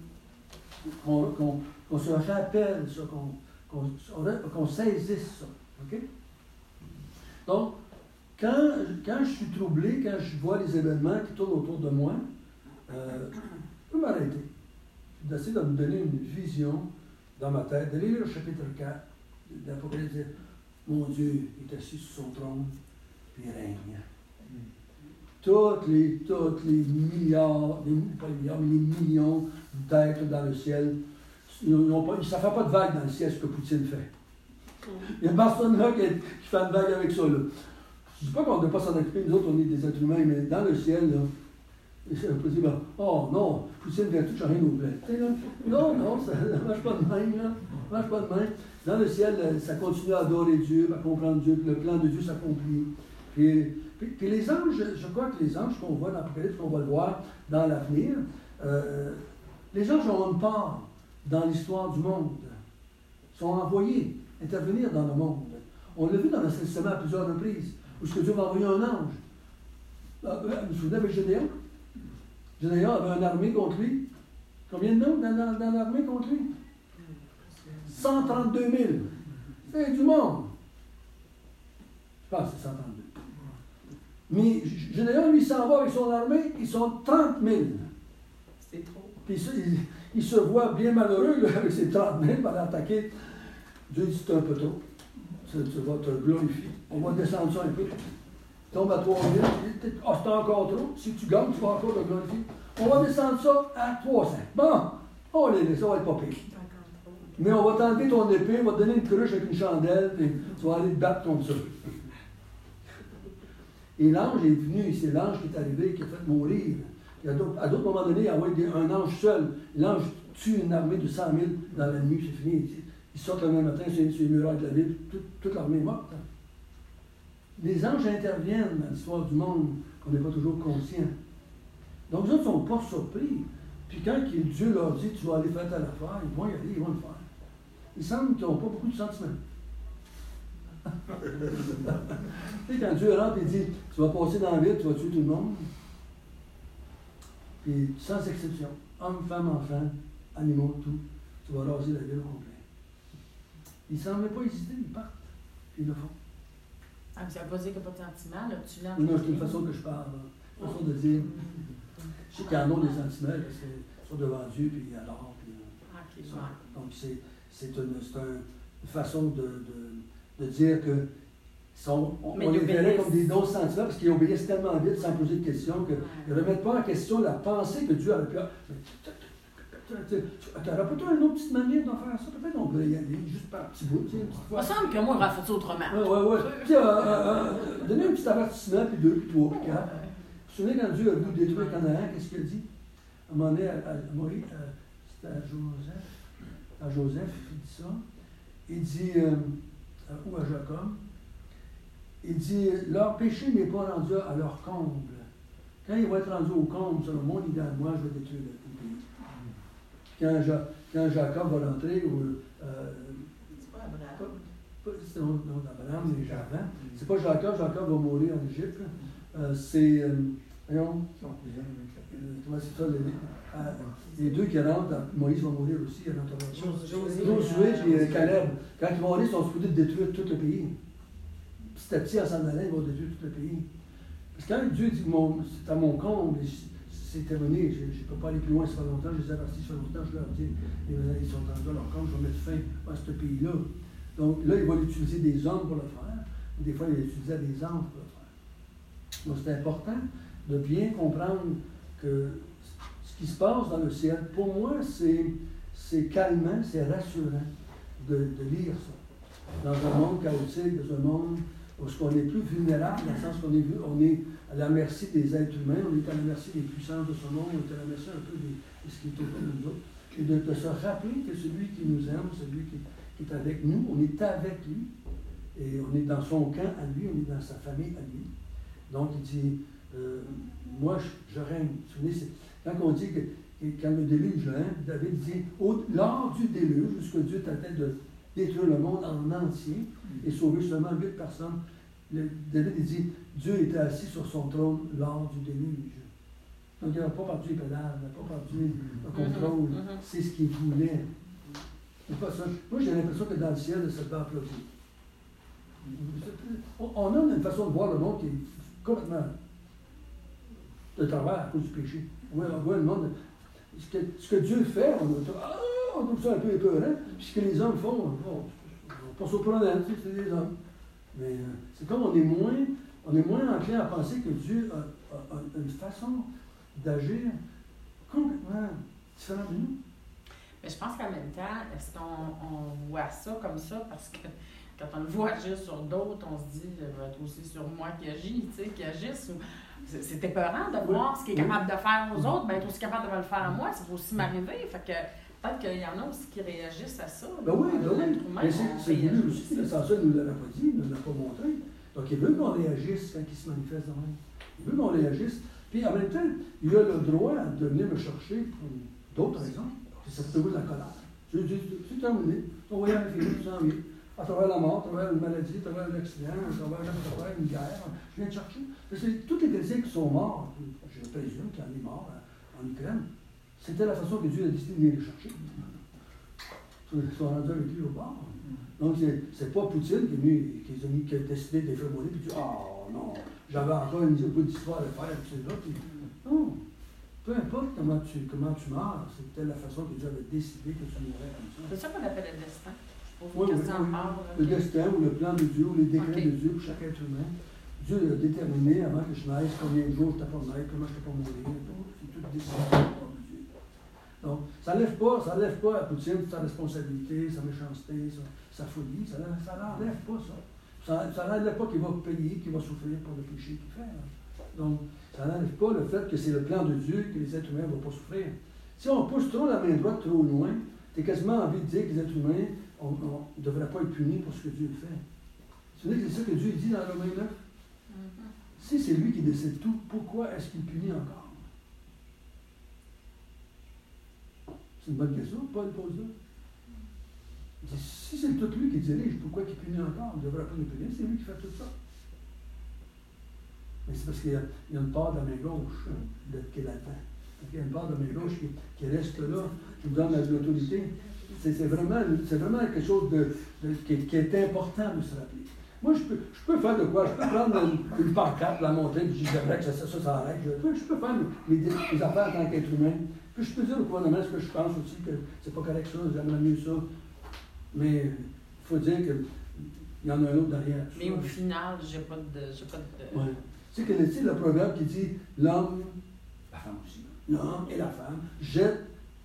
qu'on se rappelle ça, qu'on saisisse ça. OK? Donc, quand je suis troublé, quand je vois les événements qui tournent autour de moi, je peux m'arrêter. D'essayer de me donner une vision dans ma tête, de lire le chapitre 4 d'Apocalypse, dire mon Dieu est assis sur son trône, puis il règne. Toutes les milliards, pas les milliards, mais les millions d'êtres dans le ciel, ça ne fait pas de vague dans le ciel ce que Poutine fait. Il y a personne là qui fait une vague avec ça. Là. Je ne dis pas qu'on ne doit pas s'en occuper, nous autres on est des êtres humains, mais dans le ciel, là, on peut dire, oh non, Poutine vient tout changer nos blés. Non, ça ne marche pas de même. Là. Ça marche pas de même. Dans le ciel, ça continue à adorer Dieu, à comprendre Dieu, puis le plan de Dieu s'accomplit. Puis les anges, je crois que les anges qu'on voit dans l'Apocalypse, qu'on va le voir dans l'avenir, les anges ont une part dans l'histoire du monde. Ils sont envoyés intervenir dans le monde. On l'a vu dans l'Ancien Testament à plusieurs reprises, où ce que Dieu va envoyer un ange. Vous vous souvenez avec Gédéon? Gédéon avait une armée contre lui. Combien de noms dans l'armée contre lui? 132 000. C'est du monde. Je pense que c'est 132. Mais Gédéon, lui, s'en va avec son armée, ils sont 30 000. C'est trop. Puis il se voit bien malheureux là, avec ses 30 000 pour attaquer. Dieu dit c'est un peu trop. Tu vas te glorifier. On va descendre ça un peu. Tombe à 3 000. Ah, c'est encore trop. Si tu gagnes, tu vas encore te glorifier. On va descendre ça à 300. Bon, on les laisse, ça va être pas pire. Mais on va t'enlever ton épée, on va te donner une cruche avec une chandelle, et tu vas aller te battre contre ça. Et l'ange est venu, c'est l'ange qui est arrivé, qui a fait mourir. À d'autres moments donnés, il y a un ange seul. L'ange tue une armée de 100 000 dans la nuit, c'est fini. Ils sortent le même matin sur les murailles de la ville, toute l'armée est morte. Les anges interviennent dans l'histoire du monde qu'on n'est pas toujours conscient. Donc, les autres ne sont pas surpris. Puis quand Dieu leur dit tu vas aller faire telle affaire, ils vont y aller, ils vont le faire. Il semble qu'ils n'ont pas beaucoup de sentiments. Tu sais, quand Dieu rentre et dit tu vas passer dans la ville, tu vas tuer tout le monde. Puis sans exception, hommes, femmes, enfants, animaux, tout, tu vas raser la ville au complet. Ils ne semblent pas hésiter, ils partent. Puis ils le font. Ah, mais ça veut pas dire qu'il n'y a pas de sentiment, là. Tu l'as. Non, c'est une façon que je parle. Une façon de dire. Je sais qu'il y en a des sentiments, parce qu'ils sont devant Dieu, puis ils adorent. Puis, donc, c'est une façon de dire que on les verrait comme des dons sentiments, parce qu'ils obéissent tellement vite sans poser de questions qu'ils ne remettent pas en question la pensée que Dieu a pu. Tu n'auras pas une autre petite manière de faire ça? Peut-être qu'on pourrait y aller juste par petits bouts. Il me semble que moi, on va faire ça autrement. Oui. Puis, donner un petit avertissement, puis 2, puis 3, puis 4. Vous vous souvenez quand Dieu a voulu détruire Canaan, qu'est-ce qu'il a dit? À un moment donné, c'était à Joseph, il dit ça. Il dit, ou à Jacob, il dit, leur péché n'est pas rendu à leur comble. Quand il va être rendu au comble, selon mon idéal, moi, je vais détruire le pays. Quand Jacob va rentrer, c'est pas Abraham. C'est non d'Abraham, mais avant. C'est pas Jacob va mourir en Égypte. C'est. Voyons. Comment c'est ça? Les deux qui rentrent, Moïse va mourir aussi. Josué et Caleb. Quand ils vont aller, ils sont supposés détruire tout le pays. Petit à petit, en s'en allant, ils vont détruire tout le pays. Parce que quand Dieu dit c'est à mon comble, c'est terminé, je ne peux pas aller plus loin, ça fait longtemps, je les ai avertis, ça fait longtemps, je leur dis, ils sont rendus à leur compte, je vais mettre fin à ce pays-là. Donc là, il va utiliser des hommes pour le faire, ou des fois, il va utiliser des anges pour le faire. Donc c'est important de bien comprendre que ce qui se passe dans le ciel, pour moi, c'est calmant, c'est rassurant de lire ça. Dans un monde chaotique, dans un monde où on est plus vulnérable, dans le sens qu'on est à la merci des êtres humains, on est à la merci des puissances de ce monde, on est à la merci un peu de ce qui est autour de nous autres. Et de se rappeler que celui qui nous aime, celui qui est avec nous, on est avec lui, et on est dans son camp à lui, on est dans sa famille à lui. Donc il dit, moi, je règne. Vous savez, quand on dit que quand le déluge, David dit, lors du déluge, jusqu'à Dieu tentait de détruire le monde en entier et sauver seulement 8 personnes, David dit, Dieu était assis sur son trône lors du déluge. Donc il n'a pas perdu les pédales, il n'a pas perdu le contrôle, c'est ce qu'il voulait. C'est pas ça. Moi, j'ai l'impression que dans le ciel, ça peut applaudir. On a une façon de voir le monde qui est complètement de travers à cause du péché. On voit le monde. Ce que Dieu fait, on trouve ça un peu épeurant. Puis ce que les hommes font, pas surprenant, c'est des hommes. Mais c'est comme on est moins enclin à penser que Dieu a une façon d'agir complètement différente de nous. Mais je pense qu'en même temps, est-ce qu'on voit ça comme ça parce que quand on le voit agir sur d'autres, on se dit, va être aussi sur moi qui agit, tu sais, qui agisse. C'est épeurant de voir ce qu'il est capable de faire aux autres, être aussi capable de le faire à moi, ça peut aussi m'arriver. Fait que peut-être qu'il y en a aussi qui réagissent à ça. Ben oui, mais c'est voulu aussi. Le censeur ne nous l'a pas dit, ne nous l'a pas montré. Donc il veut qu'on réagisse quand il se manifeste dans même. Il veut qu'on réagisse. Puis en même temps, il a le droit de venir me chercher pour d'autres raisons. Puis ça peut vous la colère. C'est terminé. On va y arriver, vous en venez. À travers la mort, à travers une maladie, à travers un accident, à travers une guerre. Je viens de chercher. Parce que tous les chrétiens qui sont morts, je présume qu'il y en est mort en Ukraine, c'était la façon que Dieu a décidé de venir les chercher. Ils sont rendus avec lui au bord. Donc, c'est pas Poutine qui a décidé de les faire mourir, puis dit, oh non, j'avais encore une bout d'histoire à faire avec ces autres. Non. Peu importe comment tu meurs, c'était la façon que Dieu avait décidé que tu mourrais comme ça. C'est ça qu'on appelle le destin. Oui. Le destin ou le plan de Dieu ou les décrets de Dieu pour chaque être humain. Dieu l'a déterminé avant que je naisse, combien de jours je t'ai pas naître, comment je t'ai pas mourir. C'est tout décidé par Dieu. Donc, ça n'enlève pas à Poutine sa responsabilité, sa méchanceté, sa folie. Ça n'enlève pas ça. Ça n'enlève pas qu'il va payer, qu'il va souffrir pour le péché qu'il fait. Donc, ça n'enlève pas le fait que c'est le plan de Dieu que les êtres humains ne vont pas souffrir. Si on pousse trop la main droite trop loin, tu as quasiment envie de dire que les êtres humains ne devraient pas être punis pour ce que Dieu fait. C'est ça que Dieu dit dans Romains 9. Si c'est lui qui décide tout, pourquoi est-ce qu'il punit encore? C'est une bonne question, Paul pose là. Il dit, si c'est tout lui qui dirige, pourquoi il punit encore? Il ne devrait pas nous punir, c'est lui qui fait tout ça. Mais c'est parce qu'il y a une part de la main gauche qui est là-dedans. Il y a une part de la main gauche qui reste là, qui nous donne l'autorité. C'est vraiment quelque chose qui est important de se rappeler. Moi, je peux faire de quoi? Je peux prendre une pancarte, la montrer, puis je dirais que ça arrête. Je peux faire mes affaires en tant qu'être humain. Puis je peux dire au gouvernement ce que je pense aussi, que c'est pas correct ça, j'aimerais mieux ça. Mais il faut dire qu'il y en a un autre derrière. Mais au final, j'ai pas de... Ouais. Tu sais, le proverbe qui dit l'homme, la femme aussi, l'homme et la femme jettent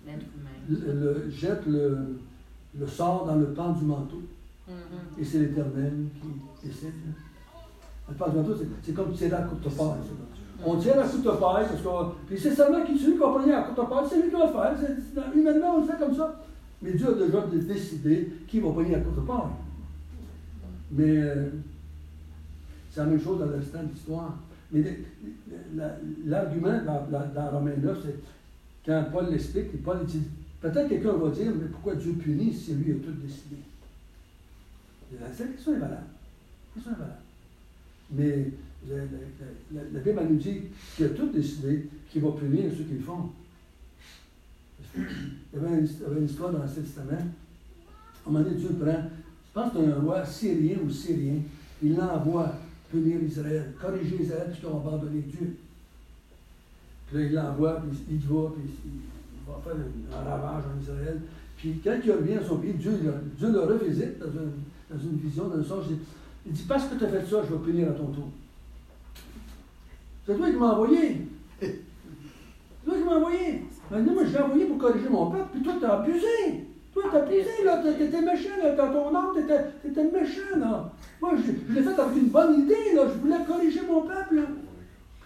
le sort dans le pan du manteau. Mm-hmm. Et c'est l'Éternel qui décide. Le pan du manteau, c'est comme tirer à la courte paille. On tire à la courte paille, puis c'est seulement celui qui va prendre à la courte paille, c'est lui qui va le faire. Humainement, on le fait comme ça. Mais Dieu a déjà décidé qui va prendre à la courte paille. Mais c'est la même chose dans le restant de l'histoire. Mais l'argument dans Romains 9, c'est quand Paul l'explique, et Paul dit, peut-être quelqu'un va dire, mais pourquoi Dieu punit si lui a tout décidé? Cette question est valable. Mais la Bible nous dit qu'il a tout décidé, qu'il va punir ceux qui le font. Il y avait une histoire dans l'Ancien Testament. À un moment donné, Dieu prend, je pense que c'est un roi syrien ou syrien, il l'envoie punir Israël, corriger Israël puisqu'ils ont abandonné Dieu. Puis là, il l'envoie, puis il va, puis il va faire un ravage en Israël. Puis quand il revient à son pays, Dieu le revisite dans une vision, dans un sens. Il dit, parce que tu as fait ça, je vais punir à ton tour. C'est toi qui m'as envoyé. C'est toi qui m'as envoyé. Maintenant, moi, je l'ai envoyé pour corriger mon peuple, puis toi, tu as abusé. Toi, tu as abusé, là. Tu étais méchant, là. Dans ton âme, tu étais méchant, là. Moi, je l'ai fait avec une bonne idée, là. Je voulais corriger mon peuple, là.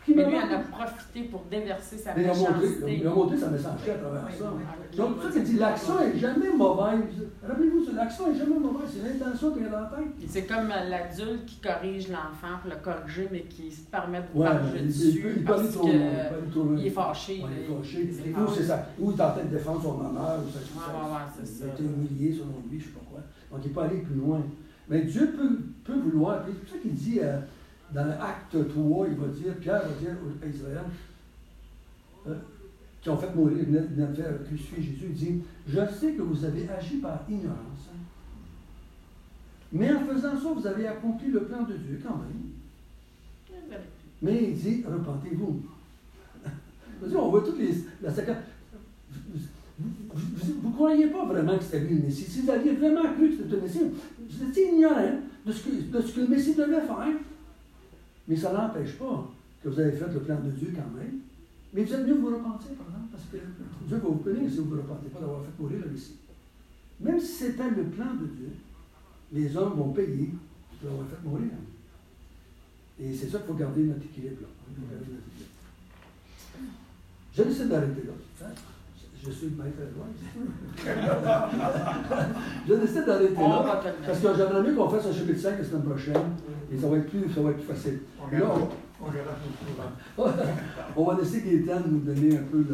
Mais lui, en a profité pour déverser sa Il a méchanceté. montré sa méchanceté à travers ça. Oui. Donc, c'est pour ça qu'il dit l'action n'est jamais mauvaise. Rappelez-vous, l'action n'est jamais mauvaise. C'est l'intention qu'il y a dans la tête. C'est comme l'adulte qui corrige l'enfant pour le corriger, mais qui se permet de Ouais, parler il dessus peut aller parce trop loin, il peut aller trop loin. qu'il est fâché. Ouais, là. il est fâché. Il est Ou fâché. c'est ça. Ou il est en train de défendre son honneur. Ou ça, c'est il a ça. été humilié selon lui, je ne sais pas quoi. Donc, il peut aller plus loin. Mais Dieu peut vouloir. C'est pour ça qu'il dit dans l'acte 3, il va dire, Pierre va dire à Israël, qui ont fait mourir, il venait de faire crucifier Jésus, il dit, je sais que vous avez agi par ignorance, mais en faisant ça, vous avez accompli le plan de Dieu quand même. Mais il dit, repentez-vous. On voit toutes la séquence. Vous ne croyez pas vraiment que c'était lui le Messie. Si vous aviez vraiment cru que c'était le Messie, vous étiez ignorant de ce que le Messie devait faire. Mais ça n'empêche pas que vous avez fait le plan de Dieu quand même. Mais vous êtes mieux vous repentir, par exemple, parce que Dieu va vous punir si vous ne vous repentez pas d'avoir fait mourir le Messie. Même si c'était le plan de Dieu, les hommes vont payer pour l'avoir fait mourir. Et c'est ça qu'il faut garder notre équilibre là. Je décide d'arrêter là. Je suis le maître à la loi. Je décide d'arrêter là. Parce que j'aimerais mieux qu'on fasse un chapitre 5 la semaine prochaine. Et ça va être plus facile. Là, on va laisser Gaëtan nous donner un peu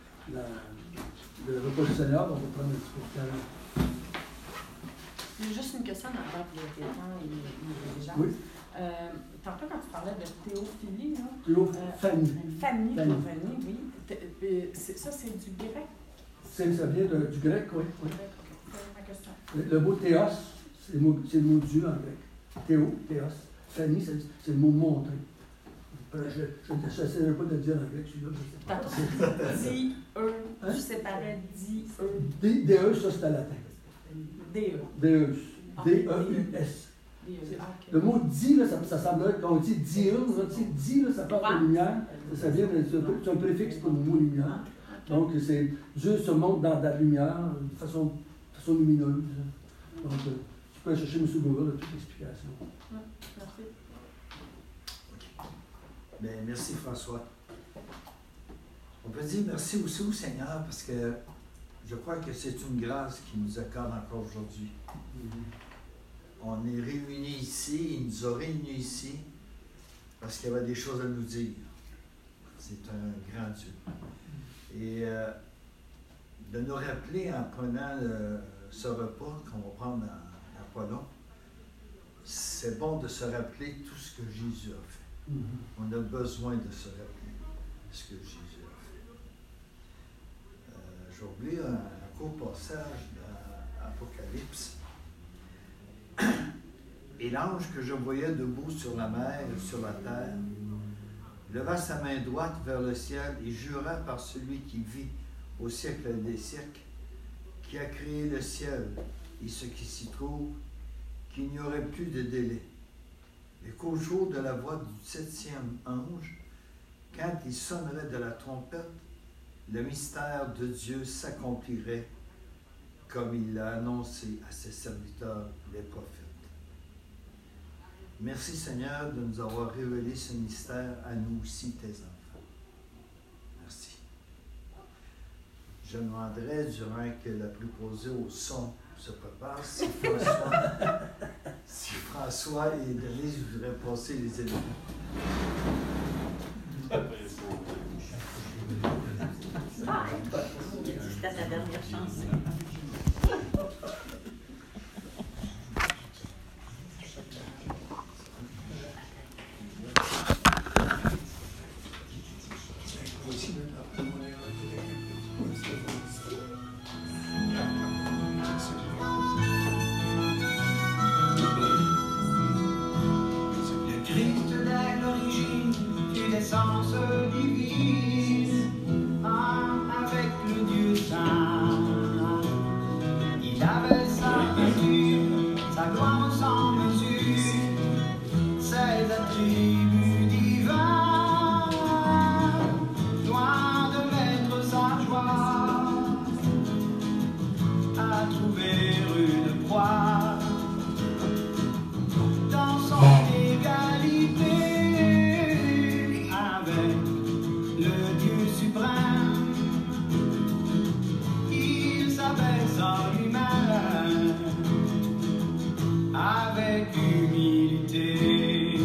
le repas du Seigneur. On va prendre un petit peu de temps. J'ai juste une question dans le temps et les gens. Oui. Tantôt, quand tu parlais de théophilie, là. Fanny. Fanny, oui. Ça, c'est du grec? Ça vient du grec, oui. C'est ma question. Le mot théos, c'est le mot Dieu en grec. Théos. Fanny, c'est le mot montrer. Je n'essaierai pas de le dire en grec, celui-là, je ne sais pas. D-E, tu séparais D-E. D-E, ça c'est à latin. D-E. D-E. D-E-U-S. Le mot dit, là, ça semble, quand on dit diurne, on dit dit, là, ça parle de lumière. Ça vient, c'est un préfixe pour le mot lumière. Donc, Dieu se montre dans la lumière de façon lumineuse. Donc, tu peux aller chercher M. Google, toute l'explication. Merci. Bien, merci François. On peut dire merci aussi au Seigneur parce que je crois que c'est une grâce qu'il nous accorde encore aujourd'hui. On est réunis ici, il nous a réunis ici parce qu'il y avait des choses à nous dire. C'est un grand Dieu. Et de nous rappeler en prenant ce repas qu'on va prendre à pas long, c'est bon de se rappeler tout ce que Jésus a fait. On a besoin de se rappeler ce que Jésus a fait. J'ai oublié un court passage d'Apocalypse. Et l'ange que je voyais debout sur la mer et sur la terre leva sa main droite vers le ciel et jura par celui qui vit au siècle des siècles, qui a créé le ciel et ce qui s'y trouve, qu'il n'y aurait plus de délai, et qu'au jour de la voix du 7e ange, quand il sonnerait de la trompette, le mystère de Dieu s'accomplirait comme il l'a annoncé à ses serviteurs, les prophètes. Merci Seigneur de nous avoir révélé ce mystère à nous aussi, tes enfants. Merci. Je demanderais, durant que la préposée au son se prépare, si François et Denise voudraient passer les éléments. C'était ta dernière chance. Avec présent lui-même avec humilité.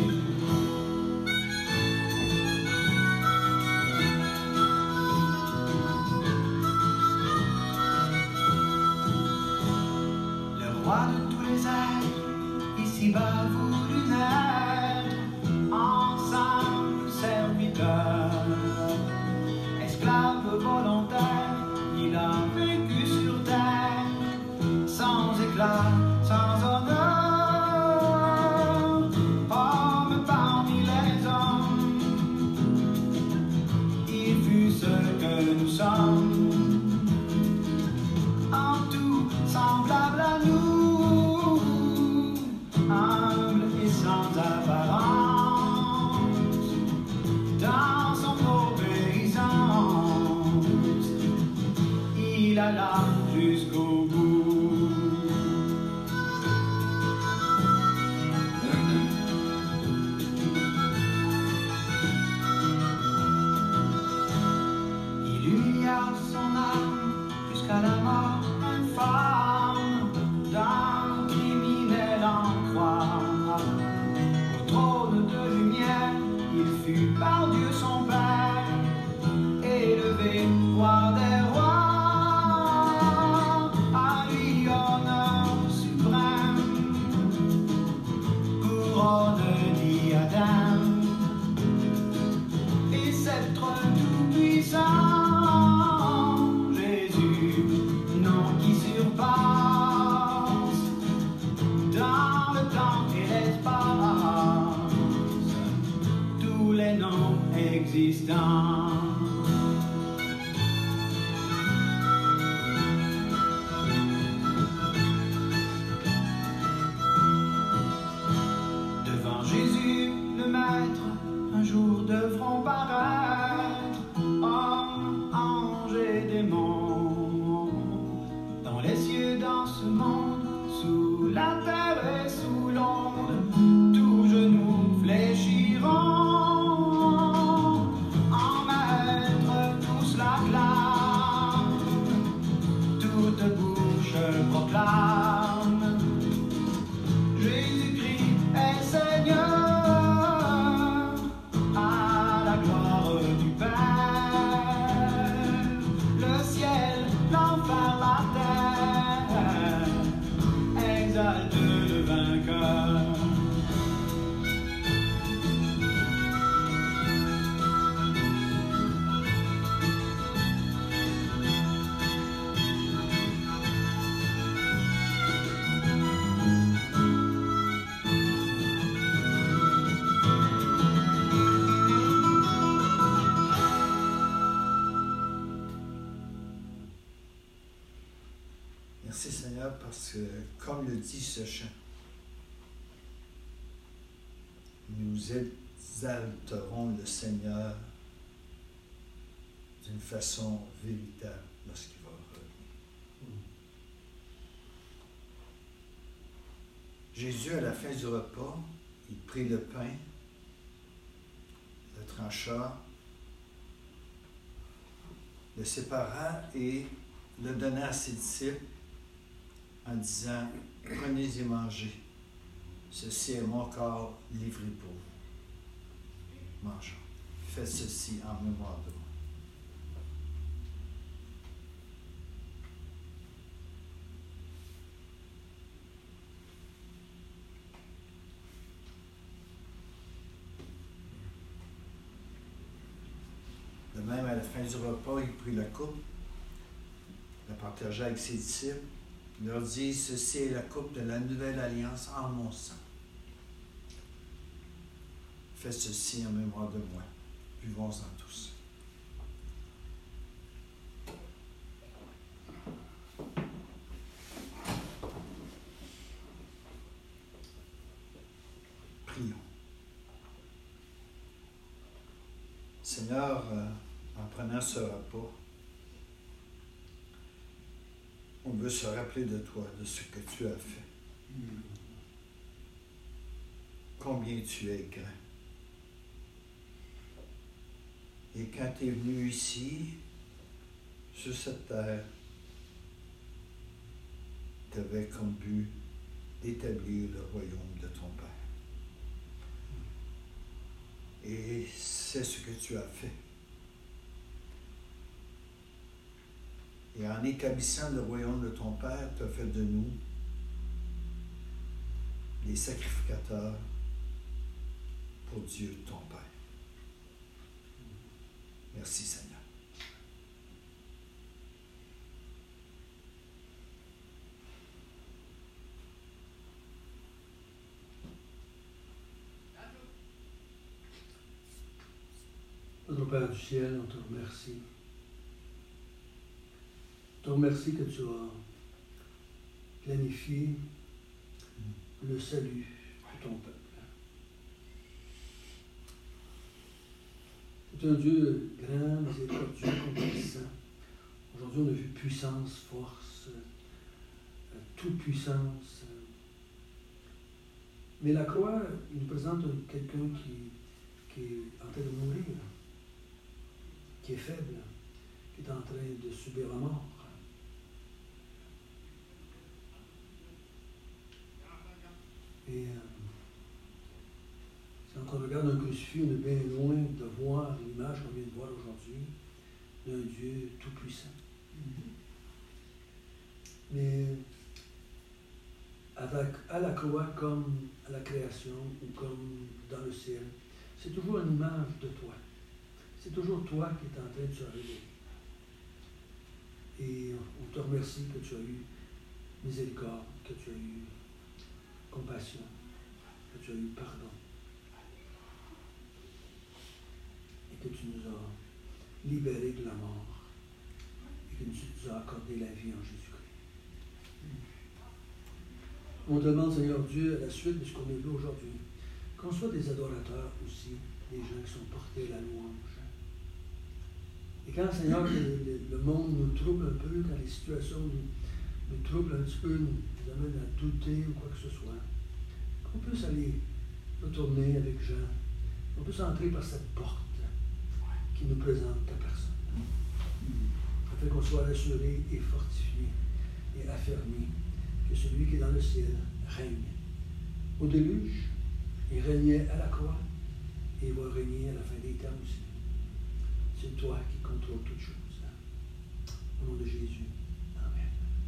Le roi de tous les êtres, ici-bas voulut naître, ensemble serviteur, esclave volontaire, il a vécu sur terre, sans éclat, sans honneur, homme parmi les hommes, il fut ce que nous sommes, en tout semblable à nous, humble et sans apparence, dans son obéissance, il alla jusqu'au bout. Il humilia son âme jusqu'à la mort infâme d'un criminel en croix. Au trône de lumière, il fut par Dieu son Père, élevé roi des rois, à lui honneur suprême, couronne diadème, et sceptre tout-puissant, Jésus, nom qui surpasse dans le temps et l'espace tous les noms existants. Devant Jésus, le Maître, un jour devront paraître hommes, anges et démons, dans les cieux, dans ce monde, sous la terre et sous l'onde, tous genoux fléchiront, en Maître tous l'acclament, toute bouche proclame, Jésus-Christ est Seigneur, à la gloire du Père, le ciel, l'enfer, la terre, exalte le vainqueur. Merci Seigneur parce que, comme le dit ce chant, nous exalterons le Seigneur d'une façon véritable lorsqu'il va revenir. Jésus, à la fin du repas, il prit le pain, le trancha, le sépara et le donna à ses disciples en disant « Prenez et mangez, ceci est mon corps livré pour vous. Mangeons. Faites ceci en mémoire de moi. » De même, à la fin du repas, il prit la coupe, la partagea avec ses disciples. Il leur dit, ceci est la coupe de la nouvelle alliance en mon sang. Faites ceci en mémoire de moi. Buvons-en tous. Prions. Seigneur, en prenant ce repas, on veut se rappeler de toi, de ce que tu as fait. Combien tu es grand. Et quand tu es venu ici, sur cette terre, tu avais comme but d'établir le royaume de ton Père. Et c'est ce que tu as fait. Et en établissant le royaume de ton Père, tu as fait de nous les sacrificateurs pour Dieu, ton Père. Merci Seigneur. Notre Père du ciel, on te remercie. On te remercie que tu as planifié le salut de ton peuple. Tu es un Dieu grand, miséricordieux, compatissant. Aujourd'hui, on a vu puissance, force, toute-puissance. Mais la croix, il nous présente quelqu'un qui est en train de mourir, qui est faible, qui est en train de subir la mort. Et quand on regarde un crucifix, on est bien loin de voir l'image qu'on vient de voir aujourd'hui d'un Dieu tout-puissant. Mais à la croix, comme à la création ou comme dans le ciel, c'est toujours une image de toi. C'est toujours toi qui es en train de se révéler. Et on te remercie que tu as eu miséricorde, que tu as eu compassion, que tu as eu pardon. Et que tu nous as libérés de la mort. Et que tu nous as accordé la vie en Jésus-Christ. On demande, Seigneur Dieu, à la suite de ce qu'on a vu aujourd'hui, qu'on soit des adorateurs aussi, des gens qui sont portés à la louange. Et quand, Seigneur, le monde nous trouble un peu, quand les situations nous troublent un petit peu, nous amènent à douter ou quoi que ce soit, qu'on puisse aller retourner avec Jean, qu'on puisse entrer par cette porte qui nous présente ta personne, afin qu'on soit rassuré et fortifié et affermi que celui qui est dans le ciel règne. Au déluge, il régnait à la croix et il va régner à la fin des temps aussi. C'est toi qui contrôles toutes choses. Au nom de Jésus. Amen.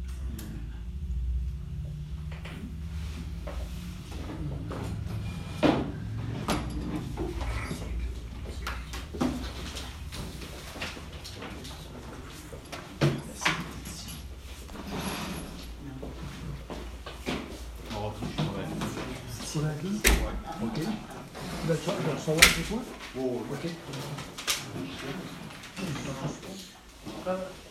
Pour la vie? OK. Tu vas recevoir chez toi? Oh, OK.